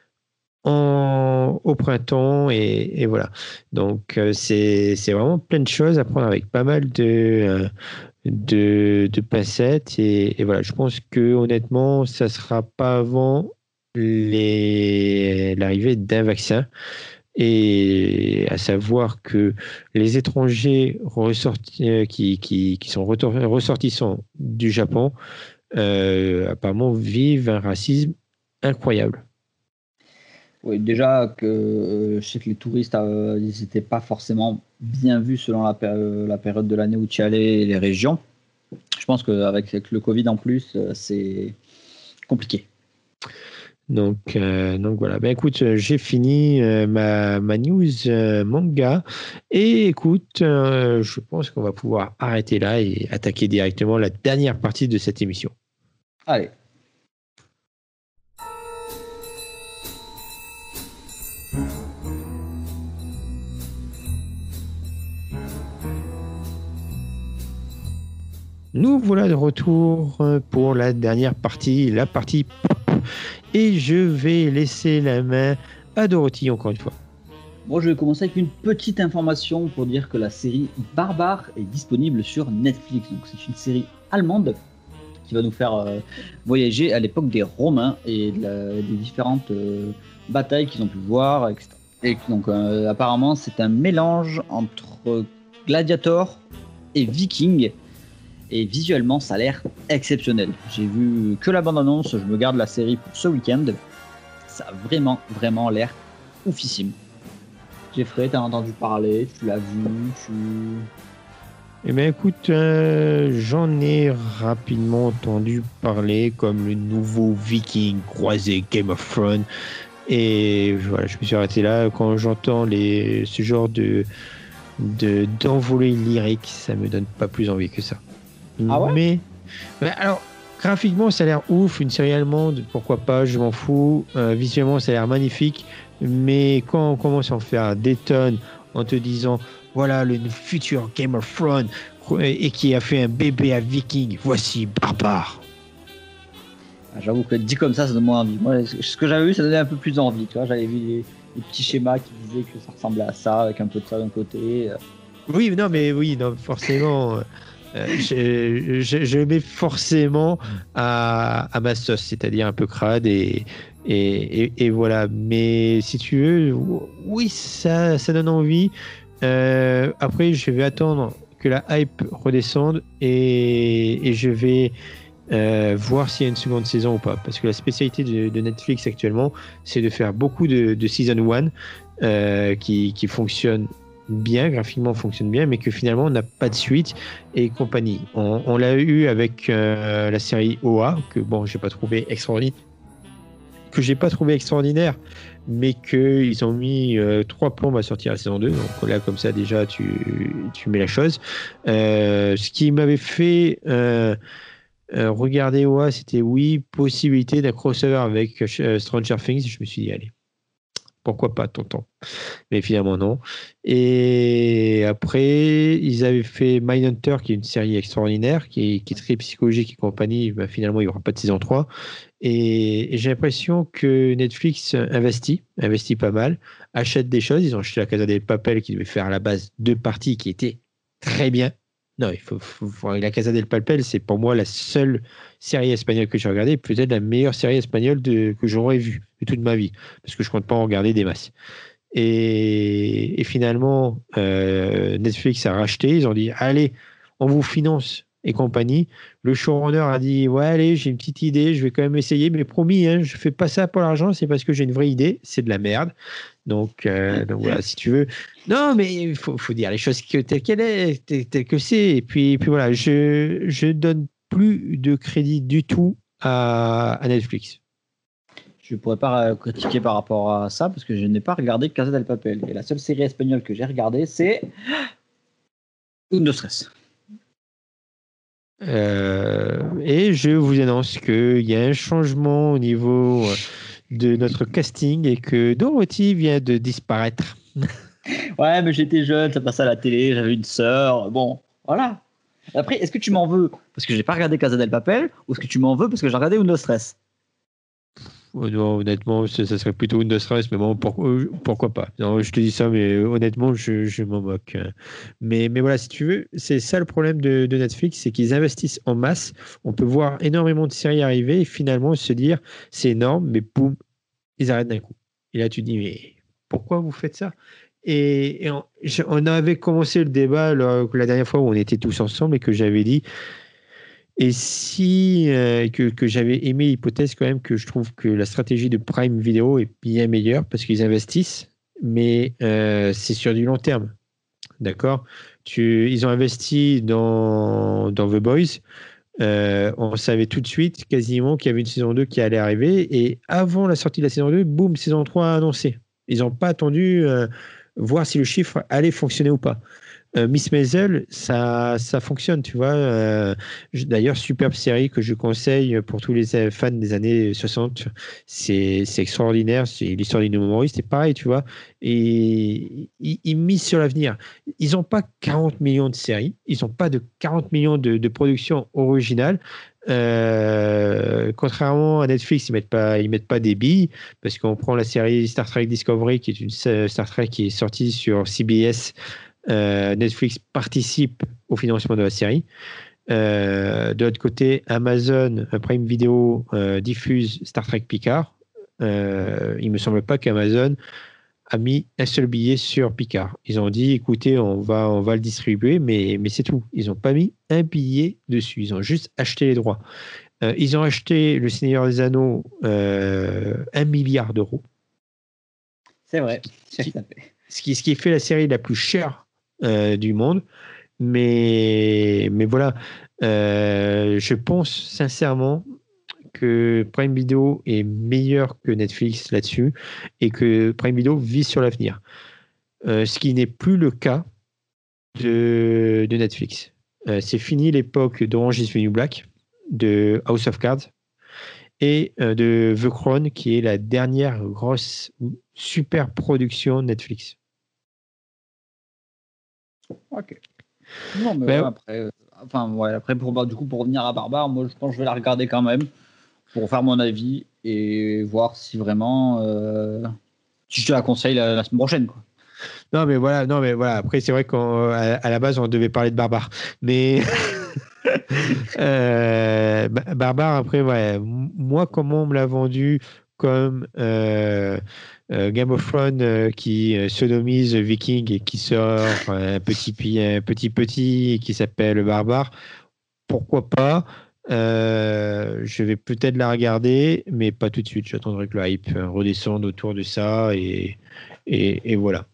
au printemps et voilà. Donc c'est vraiment plein de choses à prendre avec pas mal de pincettes et voilà. Je pense que honnêtement, ça sera pas avant l'arrivée d'un vaccin. Et à savoir que les étrangers qui sont ressortissants du Japon apparemment vivent un racisme incroyable. Oui, déjà que je sais que les touristes, ils n'étaient pas forcément bien vus selon la période de l'année où tu y allais et les régions. Je pense qu'avec le Covid en plus, c'est compliqué. Donc voilà. Ben écoute, j'ai fini ma news manga et écoute, je pense qu'on va pouvoir arrêter là et attaquer directement la dernière partie de cette émission. Allez. Nous voilà de retour pour la dernière partie, la partie et je vais laisser la main à Dorothy encore une fois. Moi, je vais commencer avec une petite information pour dire que la série Barbare est disponible sur Netflix. Donc, c'est une série allemande qui va nous faire voyager à l'époque des Romains et des différentes batailles qu'ils ont pu voir, etc. Et donc, apparemment, c'est un mélange entre Gladiator et Viking. Et visuellement, ça a l'air exceptionnel. J'ai vu que la bande-annonce, je me garde la série pour ce week-end. Ça a vraiment, vraiment l'air oufissime. Jeffrey, t'as entendu parler, tu l'as vu, Eh bien, écoute, j'en ai rapidement entendu parler comme le nouveau Viking croisé Game of Thrones. Et voilà, je me suis arrêté là. Quand j'entends ce genre d'envolée lyrique, ça me donne pas plus envie que ça. Ah ouais? Mais alors, graphiquement, ça a l'air ouf. Une série allemande, pourquoi pas, je m'en fous. Visuellement, ça a l'air magnifique. Mais quand on commence à en faire des tonnes en te disant, voilà le futur Game of Thrones et qui a fait un bébé à Viking, voici Barbare. J'avoue que dit comme ça donne moins envie. Moi, ce que j'avais vu, ça donnait un peu plus envie. Tu vois, j'avais vu les petits schémas qui disaient que ça ressemblait à ça, avec un peu de ça d'un côté. Oui, non, forcément. Je le mets forcément à ma sauce, c'est-à-dire un peu crade et voilà. Mais si tu veux, oui, ça donne envie. Après, je vais attendre que la hype redescende et je vais voir s'il y a une seconde saison ou pas. Parce que la spécialité de Netflix actuellement, c'est de faire beaucoup de season 1 qui fonctionne bien, graphiquement fonctionne bien, mais que finalement on n'a pas de suite et compagnie. On l'a eu avec la série OA, que bon, j'ai pas trouvé extraordinaire, mais qu'ils ont mis 3 plombes à sortir la saison 2. Donc là, comme ça, déjà, tu mets la chose. Ce qui m'avait fait regarder OA, c'était oui, possibilité d'un crossover avec Stranger Things. Je me suis dit, allez, pourquoi pas, tonton. Mais finalement, non. Et après, ils avaient fait Mindhunter, qui est une série extraordinaire, qui est très psychologique et compagnie. Ben, finalement, il n'y aura pas de saison 3. Et j'ai l'impression que Netflix investit pas mal, achète des choses. Ils ont acheté la Casa del Papel, qui devait faire à la base 2 parties qui étaient très bien. Non, il faut voir. La Casa del Papel, c'est pour moi la seule série espagnole que j'ai regardée, peut-être la meilleure série espagnole que j'aurais vue de toute ma vie, parce que je compte pas en regarder des masses. Et finalement, Netflix a racheté. Ils ont dit, allez, on vous finance et compagnie. Le showrunner a dit, ouais, allez, j'ai une petite idée, je vais quand même essayer, mais promis, hein, je fais pas ça pour l'argent, c'est parce que j'ai une vraie idée, c'est de la merde. Donc voilà, si tu veux. Non, mais il faut dire les choses telles qu'elles est, telles que c'est. Et puis voilà, je donne plus de crédit du tout à Netflix. Je pourrais pas critiquer par rapport à ça parce que je n'ai pas regardé Casa del Papel. Et la seule série espagnole que j'ai regardée, c'est Uno Stress. Et je vous annonce qu'il y a un changement au niveau de notre casting et que Dorothy vient de disparaître. Ouais, mais j'étais jeune, ça passait à la télé, j'avais une sœur. Bon, voilà. Après, est-ce que tu m'en veux parce que j'ai pas regardé Casa del Papel ou est-ce que tu m'en veux parce que j'ai regardé Uno Stress? Non, honnêtement, ça serait plutôt une stress, mais bon, pourquoi pas? Non, je te dis ça, mais honnêtement, je m'en moque. Mais voilà, si tu veux, c'est ça le problème de Netflix, c'est qu'ils investissent en masse. On peut voir énormément de séries arriver et finalement se dire, c'est énorme, mais boum, ils arrêtent d'un coup. Et là, tu te dis, mais pourquoi vous faites ça? Et on avait commencé le débat la dernière fois où on était tous ensemble et que j'avais dit, et si que j'avais aimé l'hypothèse quand même que je trouve que la stratégie de Prime Video est bien meilleure parce qu'ils investissent, mais c'est sur du long terme. D'accord? Ils ont investi dans The Boys. On savait tout de suite quasiment qu'il y avait une saison 2 qui allait arriver. Et avant la sortie de la saison 2, boum, saison 3 annoncée. Ils n'ont pas attendu voir si le chiffre allait fonctionner ou pas. Miss Maisel, ça fonctionne, tu vois. D'ailleurs, superbe série que je conseille pour tous les fans des années 60. C'est extraordinaire. C'est l'histoire d'une humoriste. Et pareil, tu vois. Et ils misent sur l'avenir. Ils n'ont pas 40 millions de séries. Ils n'ont pas de 40 millions de productions originales. Contrairement à Netflix, ils mettent pas des billes parce qu'on prend la série Star Trek Discovery, qui est une Star Trek qui est sortie sur CBS. Netflix participe au financement de la série. De l'autre côté, Amazon Prime Video diffuse Star Trek Picard. Il me semble pas qu'Amazon a mis un seul billet sur Picard. Ils ont dit, écoutez, on va le distribuer, mais c'est tout. Ils n'ont pas mis un billet dessus. Ils ont juste acheté les droits. Ils ont acheté Le Seigneur des Anneaux 1 milliard d'euros. C'est vrai. Ce qui fait la série la plus chère du monde. Mais voilà, je pense sincèrement que Prime Video est meilleur que Netflix là-dessus et que Prime Video vise sur l'avenir. Ce qui n'est plus le cas de Netflix. C'est fini l'époque d'Orange is the New Black, de House of Cards et de The Crown, qui est la dernière grosse super production de Netflix. Ok. Non, mais après, pour revenir à Barbare, moi je pense que je vais la regarder quand même pour faire mon avis et voir si vraiment si je te la conseille la semaine prochaine, quoi. Non mais voilà. Après c'est vrai qu'à la base on devait parler de Barbare, mais Barbare après moi comment on me l'a vendu comme Game of Thrones qui sodomise Viking et qui sort un petit et qui s'appelle Barbare, pourquoi pas. Je vais peut-être la regarder, mais pas tout de suite. J'attendrai que le hype redescende autour de ça et voilà.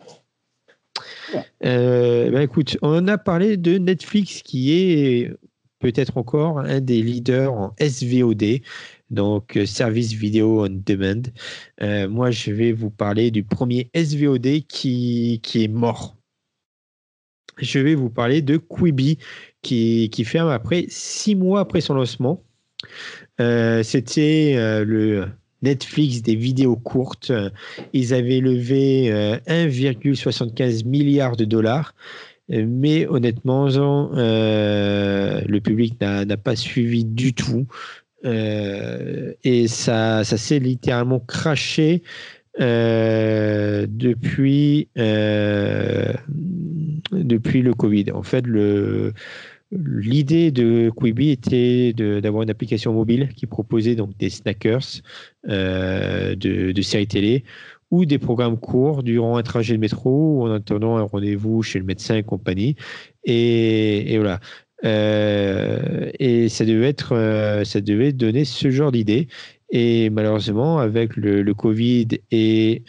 Écoute, on a parlé de Netflix qui est peut-être encore un des leaders en SVOD, donc Service Video on Demand. Moi, je vais vous parler du premier SVOD qui est mort. Je vais vous parler de Quibi qui ferme après 6 mois après son lancement. C'était le Netflix des vidéos courtes. Ils avaient levé 1,75 milliard de dollars. Mais honnêtement, le public n'a pas suivi du tout. Et ça s'est littéralement craché depuis le Covid. En fait, l'idée de Quibi était d'avoir une application mobile qui proposait donc des snackers de séries télé ou des programmes courts durant un trajet de métro ou en attendant un rendez-vous chez le médecin et compagnie. Et voilà. Et ça devait donner ce genre d'idée. Et malheureusement, avec le Covid et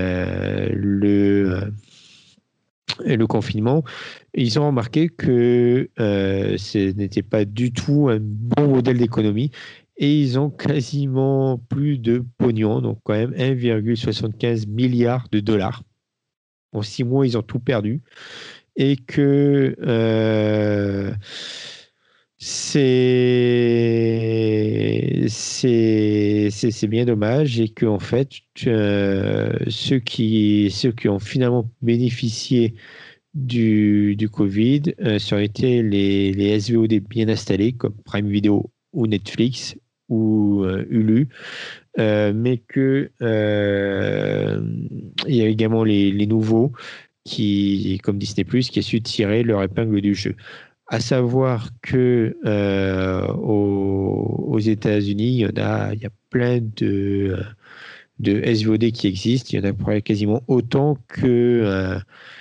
le confinement, ils ont remarqué que ce n'était pas du tout un bon modèle d'économie et ils ont quasiment plus de pognon, donc quand même 1,75 milliard de dollars. En 6 mois, ils ont tout perdu et que c'est bien dommage et que en fait ceux qui ont finalement bénéficié du Covid ça aurait été les SVOD bien installés comme Prime Video ou Netflix ou Hulu, mais que il y a également les nouveaux qui, comme Disney+, qui a su tirer leur épingle du jeu. À savoir que aux États-Unis, il y a plein de SVOD qui existent. Il y en a quasiment autant que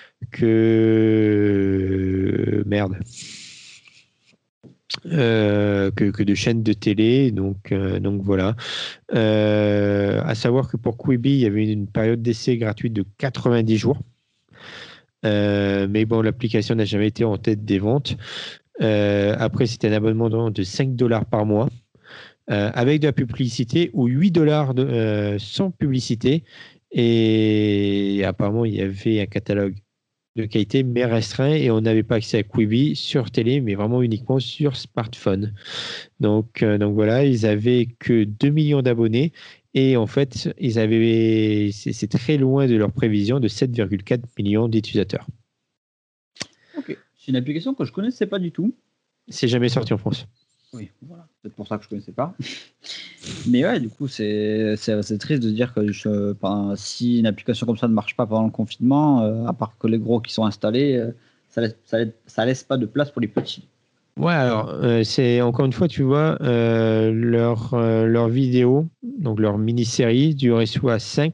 de chaînes de télé. Donc voilà. À savoir que pour Quibi, il y avait une période d'essai gratuite de 90 jours. Mais bon, l'application n'a jamais été en tête des ventes. Après, c'était un abonnement de $5 par mois avec de la publicité ou $8 sans publicité. Et apparemment, il y avait un catalogue de qualité mais restreint et on n'avait pas accès à Quibi sur télé, mais vraiment uniquement sur smartphone. Donc voilà, ils avaient que 2 millions d'abonnés. Et en fait, c'est très loin de leur prévision de 7,4 millions d'utilisateurs. Ok, c'est une application que je connaissais pas du tout. C'est jamais sorti en France. Oui, voilà, c'est pour ça que je connaissais pas. Mais ouais, du coup, c'est triste de dire que si une application comme ça ne marche pas pendant le confinement, à part que les gros qui sont installés, ça laisse pas de place pour les petits. Ouais, alors c'est encore une fois, tu vois, leur vidéo, donc leur mini-série durait soit 5,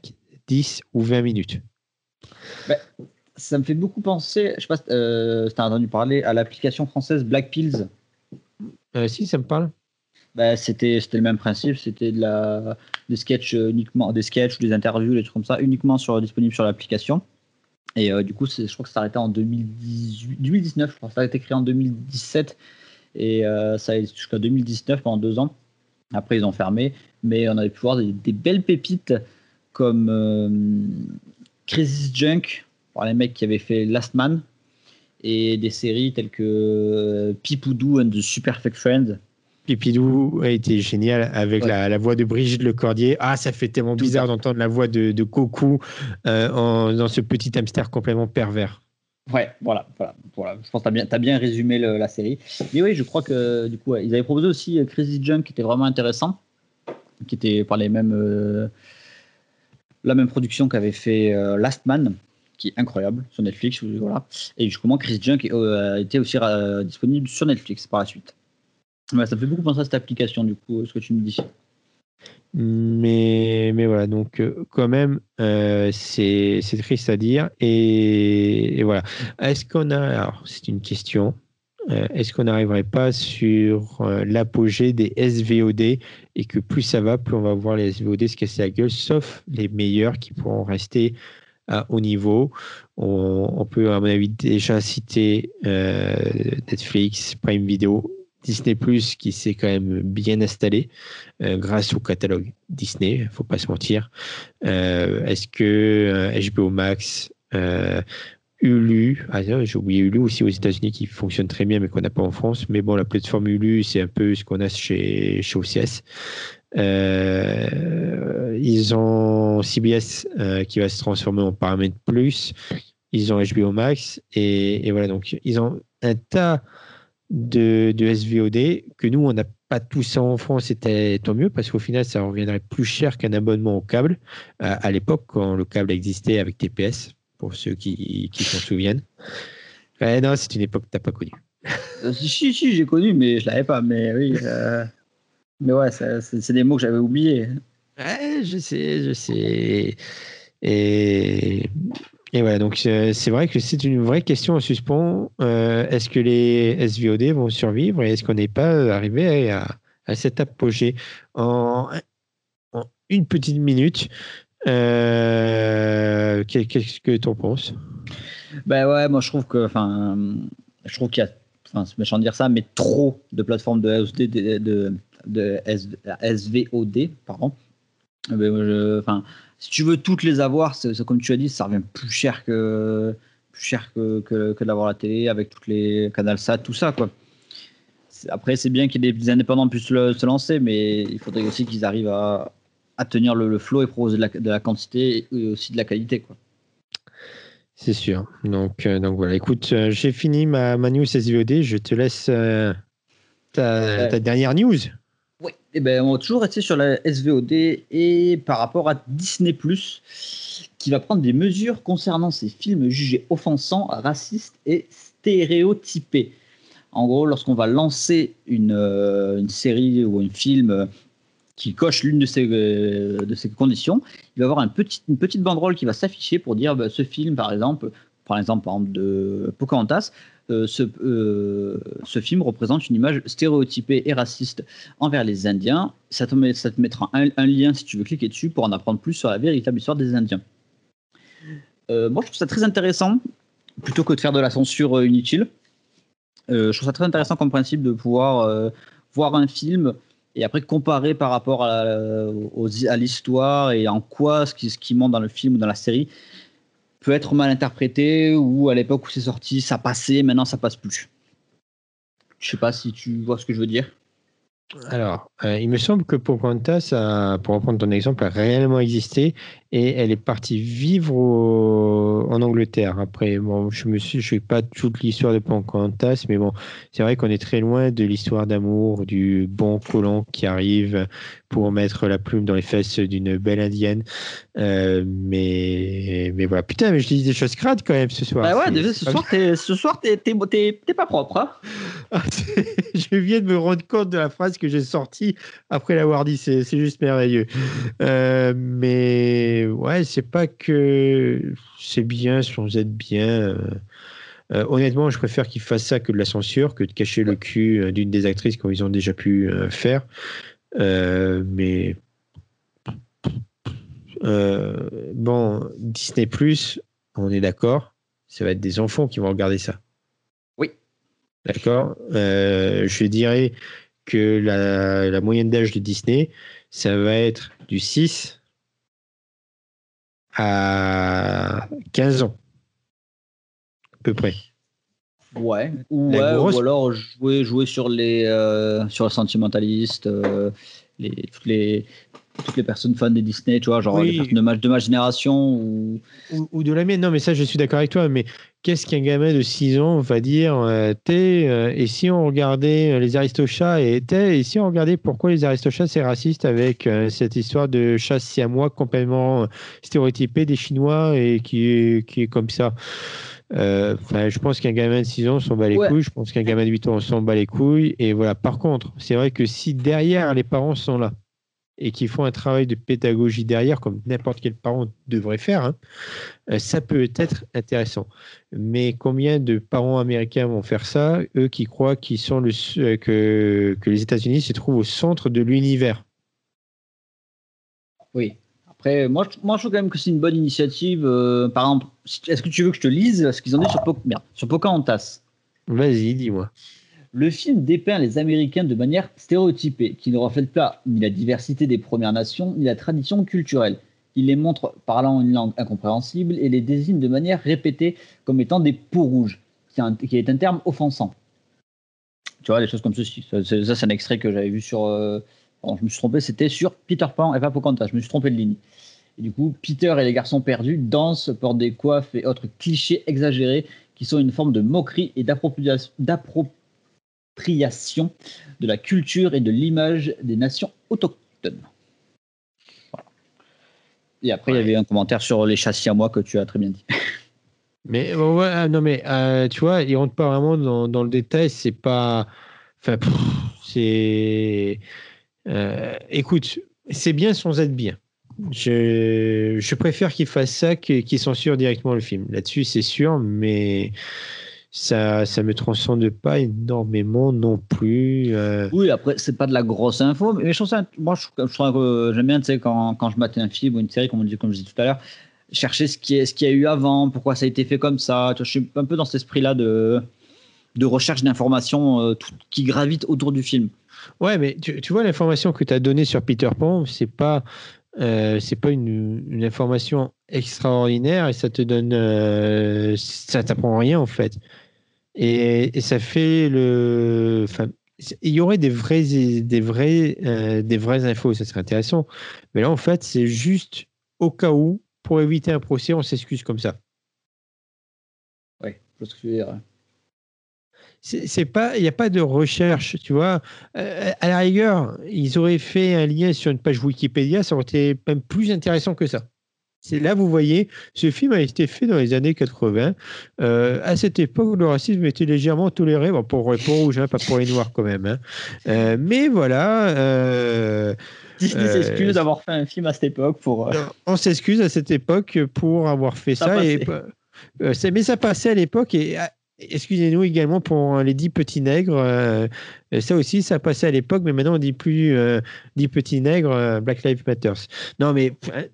10 ou 20 minutes. Ça me fait beaucoup penser, je sais pas si tu as entendu parler, à l'application française Black Pills. Si, ça me parle. C'était le même principe, c'était des sketchs uniquement, des sketchs ou des interviews, des trucs comme ça, uniquement disponibles sur l'application. Et du coup, je crois que ça s'arrêtait en 2019, je crois. Ça a été créé en 2017 et ça a été jusqu'à 2019 pendant 2 ans. Après, ils ont fermé, mais on avait pu voir des belles pépites comme Crisis Junk, par les mecs qui avaient fait Last Man, et des séries telles que Pipoudou and the Super Fake Friend. Pipidou a été génial avec la voix de Brigitte Lecordier. Ah, ça fait tellement bizarre d'entendre la voix de Coco dans ce petit hamster complètement pervers. Ouais, voilà. Je pense que t'as bien résumé la série. Mais oui, je crois que du coup, ils avaient proposé aussi Crazy Junk, qui était vraiment intéressant, qui était par la même production qu'avait fait Last Man, qui est incroyable sur Netflix. Voilà. Et justement, Crazy Junk était aussi disponible sur Netflix par la suite. Ouais, ça me fait beaucoup penser à cette application, du coup, ce que tu me dis. Mais voilà, donc quand même, c'est triste à dire. Et voilà. Est-ce qu'on a. Alors, c'est une question. Est-ce qu'on n'arriverait pas sur l'apogée des SVOD et que plus ça va, plus on va voir les SVOD se casser la gueule, sauf les meilleurs qui pourront rester à haut niveau. On peut, à mon avis, déjà citer Netflix, Prime Video, Disney+, qui s'est quand même bien installé grâce au catalogue Disney, il ne faut pas se mentir. Est-ce que HBO Max, Hulu, j'ai oublié Hulu aussi aux États-Unis qui fonctionne très bien mais qu'on n'a pas en France. Mais bon, la plateforme Hulu, c'est un peu ce qu'on a chez OCS. Ils ont CBS qui va se transformer en Paramount+. Ils ont HBO Max et voilà, donc ils ont un tas de SVOD que nous, on n'a pas tout ça en France, c'était tant mieux parce qu'au final, ça reviendrait plus cher qu'un abonnement au câble à l'époque quand le câble existait avec TPS, pour ceux qui s'en souviennent. Non, c'est une époque que tu n'as pas connue. Si, j'ai connu, mais je ne l'avais pas. Mais oui, mais ouais, c'est des mots que j'avais oubliés. Ouais, je sais. Et voilà, donc c'est vrai que c'est une vraie question en suspens. Est-ce que les SVOD vont survivre et est-ce qu'on n'est pas arrivé à cet apogée en une petite minute? Qu'est-ce que tu en penses? Ouais, moi je trouve qu'il y a, c'est méchant de dire ça, mais trop de plateformes de SVOD, pardon. Si tu veux toutes les avoir, c'est comme tu as dit, ça revient plus cher que d'avoir la télé avec toutes les CanalSat, tout ça, quoi. Après, c'est bien qu'il y ait des indépendants puissent se lancer, mais il faudrait aussi qu'ils arrivent à tenir le flow et proposer de la quantité et aussi de la qualité, quoi. C'est sûr. Donc voilà, écoute, j'ai fini ma news SVOD. Je te laisse ta dernière news. Oui, on va toujours rester sur la SVOD et par rapport à Disney+, qui va prendre des mesures concernant ces films jugés offensants, racistes et stéréotypés. En gros, lorsqu'on va lancer une série ou un film qui coche l'une de ces conditions, il va y avoir une petite banderole qui va s'afficher pour dire ce film, par exemple de Pocahontas, ce film représente une image stéréotypée et raciste envers les Indiens. Ça te mettra un lien si tu veux cliquer dessus pour en apprendre plus sur la véritable histoire des Indiens. Moi, je trouve ça très intéressant, plutôt que de faire de la censure inutile. Je trouve ça très intéressant comme principe de pouvoir voir un film et après comparer par rapport à l'histoire et en quoi ce qui montre dans le film ou dans la série peut être mal interprété, ou à l'époque où c'est sorti, ça passait, maintenant ça passe plus. Je sais pas si tu vois ce que je veux dire. Alors, il me semble que Pocahontas, pour reprendre ton exemple, a réellement existé et elle est partie vivre en Angleterre. Après, bon, je ne sais pas toute l'histoire de Pocahontas, mais bon, c'est vrai qu'on est très loin de l'histoire d'amour du bon colon qui arrive pour mettre la plume dans les fesses d'une belle indienne. Mais voilà. Putain, mais je dis des choses crades quand même ce soir. Bah ouais, déjà, ce soir, t'es pas propre, hein. Je viens de me rendre compte de la phrase que j'ai sortie après l'avoir dit. C'est juste merveilleux. Mais ouais, c'est pas que c'est bien sans être bien. Honnêtement, je préfère qu'ils fassent ça que de la censure, que de cacher le cul d'une des actrices comme ils ont déjà pu faire. Mais bon, Disney+, on est d'accord, ça va être des enfants qui vont regarder ça. Oui. D'accord. Je dirais que la moyenne d'âge de Disney, ça va être du 6 à 15 ans, à peu près. Ouais. La Ou grosse... alors jouer sur les sentimentalistes, toutes les personnes fans des Disney, tu vois, genre les Oui, personnes de ma génération ou de la mienne. Non, mais ça, je suis d'accord avec toi. Mais qu'est-ce qu'un gamin de 6 ans va dire et si on regardait les Aristochats et si on regardait pourquoi les Aristochats, c'est raciste avec cette histoire de chasse siamois complètement stéréotypée des Chinois et qui est comme ça. Je pense qu'un gamin de 6 ans s'en bat les ouais. couilles. Je pense qu'un gamin de 8 ans s'en bat les couilles. Et voilà. Par contre, c'est vrai que si derrière les parents sont là, et qui font un travail de pédagogie derrière, comme n'importe quel parent devrait faire, hein, ça peut être intéressant. Mais combien de parents américains vont faire ça, eux qui croient que les États-Unis se trouvent au centre de l'univers? Oui. Après, moi, je trouve quand même que c'est une bonne initiative. Par exemple, est-ce que tu veux que je te lise ce qu'ils ont dit sur Pocahontas? Vas-y, dis-moi. Le film dépeint les Américains de manière stéréotypée, qui ne reflète pas ni la diversité des Premières Nations, ni la tradition culturelle. Il les montre parlant une langue incompréhensible et les désigne de manière répétée comme étant des peaux rouges, qui est un terme offensant. Tu vois, des choses comme ceci. Ça, c'est un extrait que j'avais vu sur... je me suis trompé, c'était sur Peter Pan et pas Pocahontas. Je me suis trompé de ligne. Et du coup, Peter et les garçons perdus dansent, portent des coiffes et autres clichés exagérés qui sont une forme de moquerie et d'appropriation de la culture et de l'image des nations autochtones. Voilà. Et après, il y avait un commentaire sur les chats siamois que tu as très bien dit. Mais ouais, non, mais tu vois, ils rentrent pas vraiment dans le détail. C'est pas. Enfin, c'est. Écoute, c'est bien sans être bien. Je préfère qu'ils fassent ça qu'ils censurent directement le film. Là-dessus, c'est sûr, mais ça me transcende pas énormément non plus. Oui, après, c'est pas de la grosse info, mais je trouve ça, moi, je trouve que j'aime bien, tu sais, quand je matais un film ou une série, comme je disais tout à l'heure, chercher ce qu'il y a eu avant, pourquoi ça a été fait comme ça. Tu vois, je suis un peu dans cet esprit-là de recherche d'informations qui gravitent autour du film. Ouais, mais tu vois, l'information que tu as donnée sur Peter Pan, c'est pas une information extraordinaire et ça te donne, ça t'apprend rien en fait. Et ça fait enfin, il y aurait des vraies infos, ça serait intéressant. Mais là, en fait, c'est juste au cas où, pour éviter un procès, on s'excuse comme ça. Ouais, je vois ce que tu veux dire. C'est pas, il n'y a pas de recherche, tu vois. À la rigueur, ils auraient fait un lien sur une page Wikipédia, ça aurait été même plus intéressant que ça. C'est là, vous voyez, ce film a été fait dans les années 80. À cette époque, le racisme était légèrement toléré, bon, pour les rouges, hein, pas pour les noirs quand même. Hein. Mais voilà. Disney s'excuse d'avoir fait un film à cette époque pour. On s'excuse à cette époque pour avoir fait ça. Mais ça passait à l'époque et excusez-nous également pour les 10 petits nègres. Ça aussi, ça passait à l'époque, mais maintenant on dit plus 10 petits nègres, Black Lives Matter. Non, mais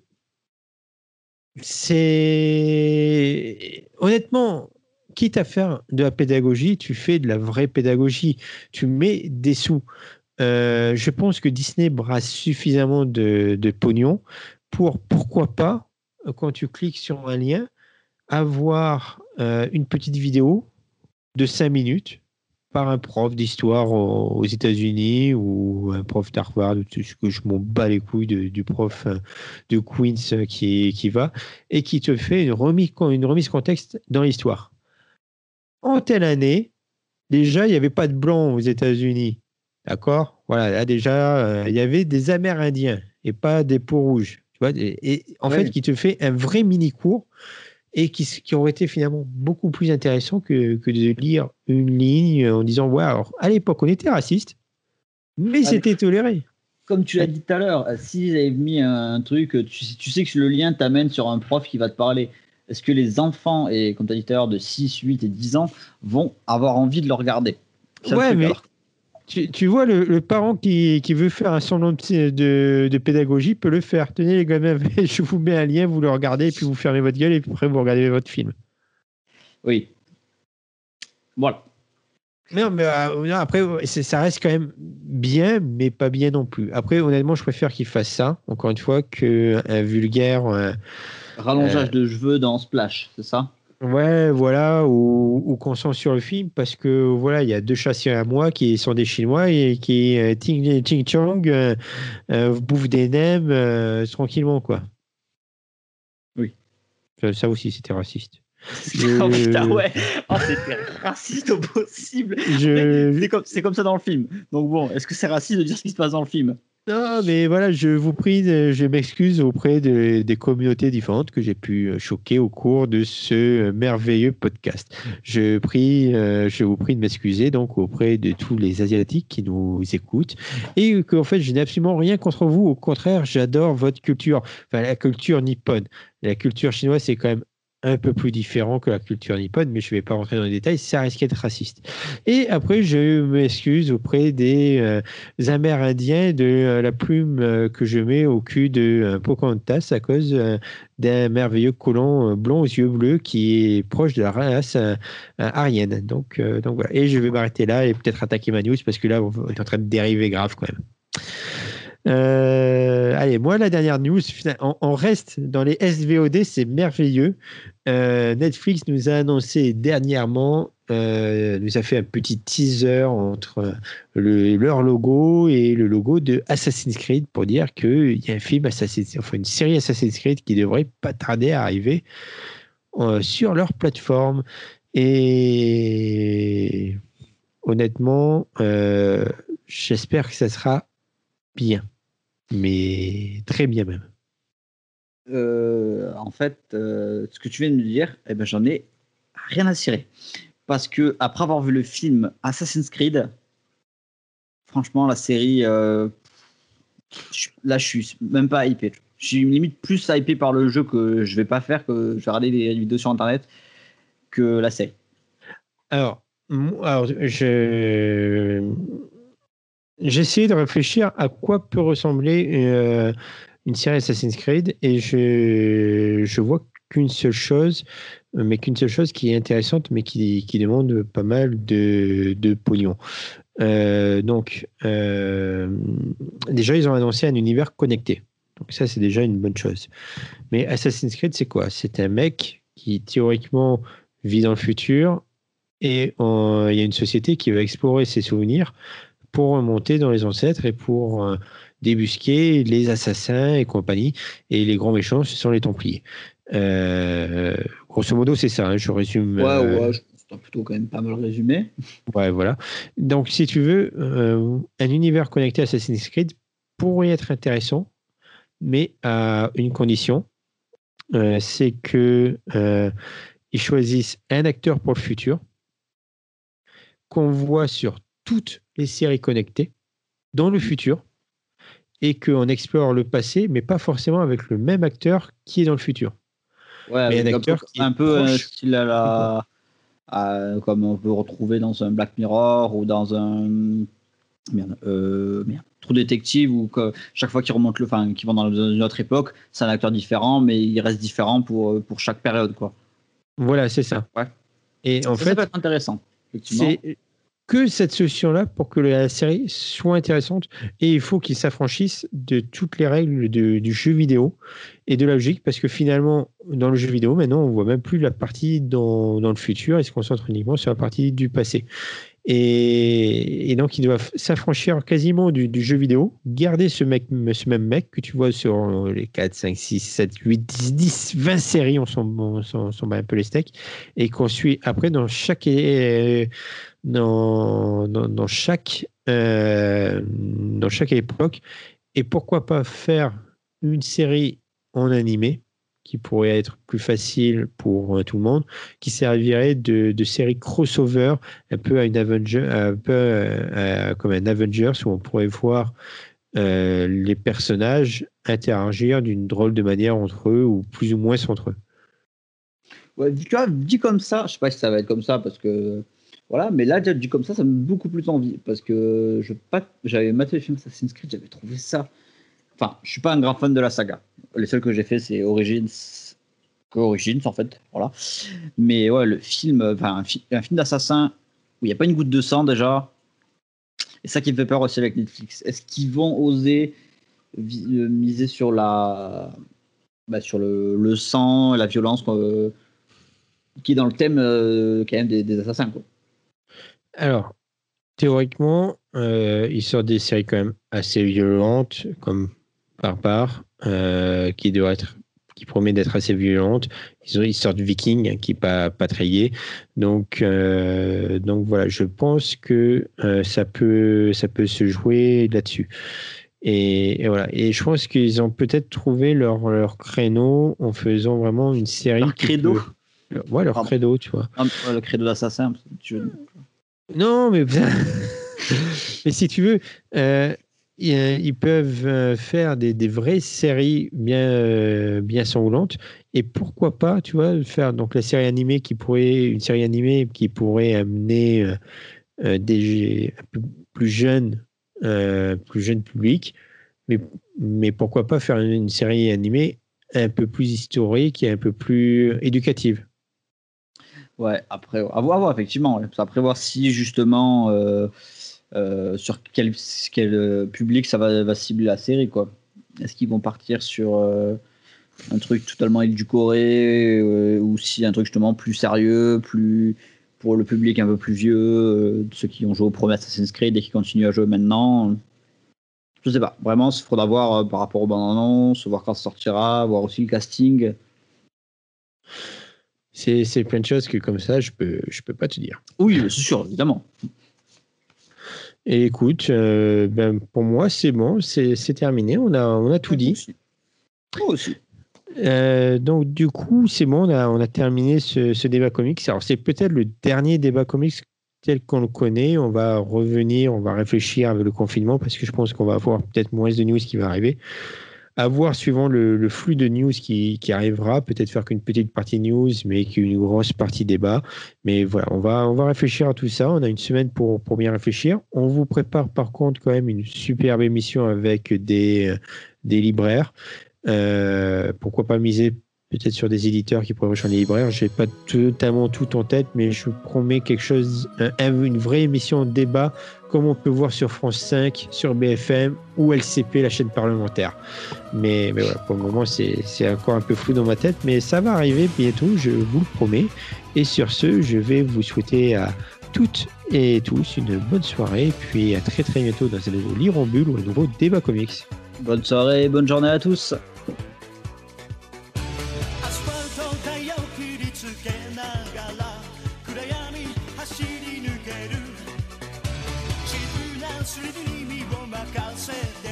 c'est honnêtement, quitte à faire de la pédagogie, tu fais de la vraie pédagogie. Tu mets des sous. Je pense que Disney brasse suffisamment de pognon pour, pourquoi pas, quand tu cliques sur un lien, avoir une petite vidéo de 5 minutes par un prof d'histoire aux États-Unis ou un prof d'Harvard, tout ce que je m'en bats les couilles du prof de Queens qui va et qui te fait une remise contexte dans l'histoire. En telle année, déjà, il n'y avait pas de blancs aux États-Unis. D'accord? Voilà, là déjà, il y avait des Amérindiens et pas des peaux rouges. Tu vois, et en fait, qui te fait un vrai mini-cours et qui aurait été finalement beaucoup plus intéressant que de lire une ligne en disant, ouais, alors, à l'époque, on était raciste, mais c'était toléré. comme tu l'as dit tout à l'heure, s'ils avaient mis un truc, tu sais que le lien t'amène sur un prof qui va te parler. Est-ce que les enfants, et comme tu as dit tout à l'heure, de 6, 8 et 10 ans, vont avoir envie de le regarder? Ouais, mais tu vois, le parent qui veut faire un semblant de pédagogie peut le faire. Tenez les gamins, je vous mets un lien, vous le regardez, et puis vous fermez votre gueule, et puis après vous regardez votre film. Oui. Voilà. Non, mais non, après, ça reste quand même bien, mais pas bien non plus. Après, honnêtement, je préfère qu'il fasse ça, encore une fois, qu'un vulgaire. Rallongeage de cheveux dans Splash, c'est ça? Ouais, voilà, ou qu'on sent sur le film, parce que voilà, il y a 2 chasseurs à moi qui sont des Chinois et qui Ting Chong bouffent des nems tranquillement, quoi. Oui. Ça aussi, c'était raciste. Oh putain, ouais. Oh, c'était raciste au possible. C'est comme ça dans le film. Donc bon, est-ce que c'est raciste de dire ce qui se passe dans le film? Non, mais voilà, je vous prie, je m'excuse auprès des communautés différentes que j'ai pu choquer au cours de ce merveilleux podcast. Je vous prie de m'excuser donc auprès de tous les Asiatiques qui nous écoutent et qu'en fait, je n'ai absolument rien contre vous. Au contraire, j'adore votre culture, enfin la culture nippone. La culture chinoise, c'est quand même un peu plus différent que la culture nippone, mais je ne vais pas rentrer dans les détails, ça risque d'être raciste. Et après, je m'excuse auprès des Amérindiens de la plume que je mets au cul de Pocahontas à cause d'un merveilleux colon blond aux yeux bleus qui est proche de la race aryenne. Donc voilà. Et je vais m'arrêter là et peut-être attaquer ma news parce que là, on est en train de dériver grave quand même. Allez, moi, la dernière news, on reste dans les SVOD, c'est merveilleux. Netflix nous a annoncé dernièrement, nous a fait un petit teaser entre leur logo et le logo de Assassin's Creed pour dire qu'il y a un film une série Assassin's Creed qui devrait pas tarder à arriver sur leur plateforme. Et honnêtement, j'espère que ça sera bien. Mais très bien même. En fait, ce que tu viens de me dire, eh ben, j'en ai rien à cirer. Parce que après avoir vu le film Assassin's Creed, franchement, la série, là, je suis même pas hypé. Je suis limite plus hypé par le jeu que je vais pas faire, que je vais regarder des vidéos sur Internet, que la série. Alors j'essaie de réfléchir à quoi peut ressembler une série Assassin's Creed et je vois qu'une seule chose qui est intéressante, mais qui demande pas mal de pognon. Déjà, ils ont annoncé un univers connecté. Donc ça, c'est déjà une bonne chose. Mais Assassin's Creed, c'est quoi? C'est un mec qui, théoriquement, vit dans le futur et il y a une société qui va explorer ses souvenirs pour remonter dans les ancêtres et pour débusquer les assassins et compagnie. Et les grands méchants, ce sont les Templiers. Grosso modo, c'est ça. Hein, je résume. Ouais, je pense que tu as plutôt quand même pas mal résumé. Ouais, voilà. Donc, si tu veux, un univers connecté à Assassin's Creed pourrait être intéressant, mais à une condition, c'est que ils choisissent un acteur pour le futur, qu'on voit sur toutes les séries connectées dans le futur, et qu'on explore le passé, mais pas forcément avec le même acteur qui est dans le futur. Ouais, mais un acteur qui est un peu proche, style comme on peut retrouver dans un Black Mirror ou dans un True Detective, ou que chaque fois qu'ils remontent qu'ils vont dans une autre époque, c'est un acteur différent, mais il reste différent pour chaque période, quoi. Voilà, c'est ça. Ouais. Et en fait, ça peut être intéressant. C'est que cette solution-là pour que la série soit intéressante, et il faut qu'ils s'affranchissent de toutes les règles du jeu vidéo et de la logique, parce que finalement, dans le jeu vidéo, maintenant, on voit même plus la partie dans le futur, et se concentre uniquement sur la partie du passé. Et donc, ils doivent s'affranchir quasiment du jeu vidéo, garder ce même mec que tu vois sur les 4, 5, 6, 7, 8, 10, 20 séries, on s'en bat un peu les steaks, et qu'on suit après dans chaque époque. Et pourquoi pas faire une série en animé qui pourrait être plus facile pour tout le monde, qui servirait de série crossover, un peu à une Avenger, un peu comme un Avengers, où on pourrait voir les personnages interagir d'une drôle de manière entre eux ou plus ou moins entre eux. Ouais, tu vois, dit comme ça, je sais pas si ça va être comme ça parce que voilà, mais là, dit comme ça me donne beaucoup plus envie parce que j'avais maté le film Assassin's Creed, j'avais trouvé ça. Enfin, je suis pas un grand fan de la saga. Les seuls que j'ai fait, c'est Origins en fait, voilà. Mais ouais, le film, enfin, un film d'assassin où il n'y a pas une goutte de sang déjà. Et ça qui me fait peur aussi avec Netflix. Est-ce qu'ils vont oser miser sur sur le sang, la violence, qui est dans le thème quand même des assassins, quoi. Alors, théoriquement, ils sortent des séries quand même assez violentes, comme Barbare, qui promet d'être assez violente. Ils sortent Viking, qui est pas très gai. Donc voilà, je pense que ça peut se jouer là-dessus. Et voilà. Et je pense qu'ils ont peut-être trouvé leur créneau en faisant vraiment une série. Leur credo. Ouais, leur credo, tu vois. Le credo d'assassin. Non, mais mais si tu veux, ils peuvent faire des vraies séries bien sanglantes. Et pourquoi pas, tu vois, faire donc une série animée qui pourrait amener des un peu plus jeunes public. Mais pourquoi pas faire une série animée un peu plus historique et un peu plus éducative. Ouais, après, à voir effectivement. Ouais. Après, voir si justement sur quel public ça va cibler la série, quoi. Est-ce qu'ils vont partir sur un truc totalement édulcoré ou si un truc justement plus sérieux, plus pour le public un peu plus vieux, ceux qui ont joué au premier Assassin's Creed et qui continuent à jouer maintenant. Je sais pas. Vraiment, il faudra voir par rapport aux bandes annonces, voir quand ça sortira, voir aussi le casting. C'est plein de choses que comme ça, je peux pas te dire. Oui, c'est sûr, évidemment. Et écoute, pour moi, c'est bon, c'est terminé. On a tout dit. Moi aussi. Donc, du coup, c'est bon, on a terminé ce débat comics. Alors, c'est peut-être le dernier débat comics tel qu'on le connaît. On va revenir, on va réfléchir avec le confinement parce que je pense qu'on va avoir peut-être moins de news qui va arriver. À voir suivant le flux de news qui arrivera, peut-être faire qu'une petite partie news, mais qu'une grosse partie débat. Mais voilà, on va réfléchir à tout ça. On a une semaine pour bien réfléchir. On vous prépare par contre quand même une superbe émission avec des libraires. Pourquoi pas miser peut-être sur des éditeurs qui pourraient rejoindre les libraires. Je n'ai pas totalement tout en tête, mais je vous promets quelque chose, une vraie émission de débat, comme on peut voir sur France 5, sur BFM ou LCP, la chaîne parlementaire. Mais voilà, pour le moment, c'est encore un peu flou dans ma tête, mais ça va arriver bientôt, je vous le promets. Et sur ce, je vais vous souhaiter à toutes et tous une bonne soirée, puis à très très bientôt dans un nouveau Lire en Bulle ou un nouveau débat comics. Bonne soirée, bonne journée à tous. Said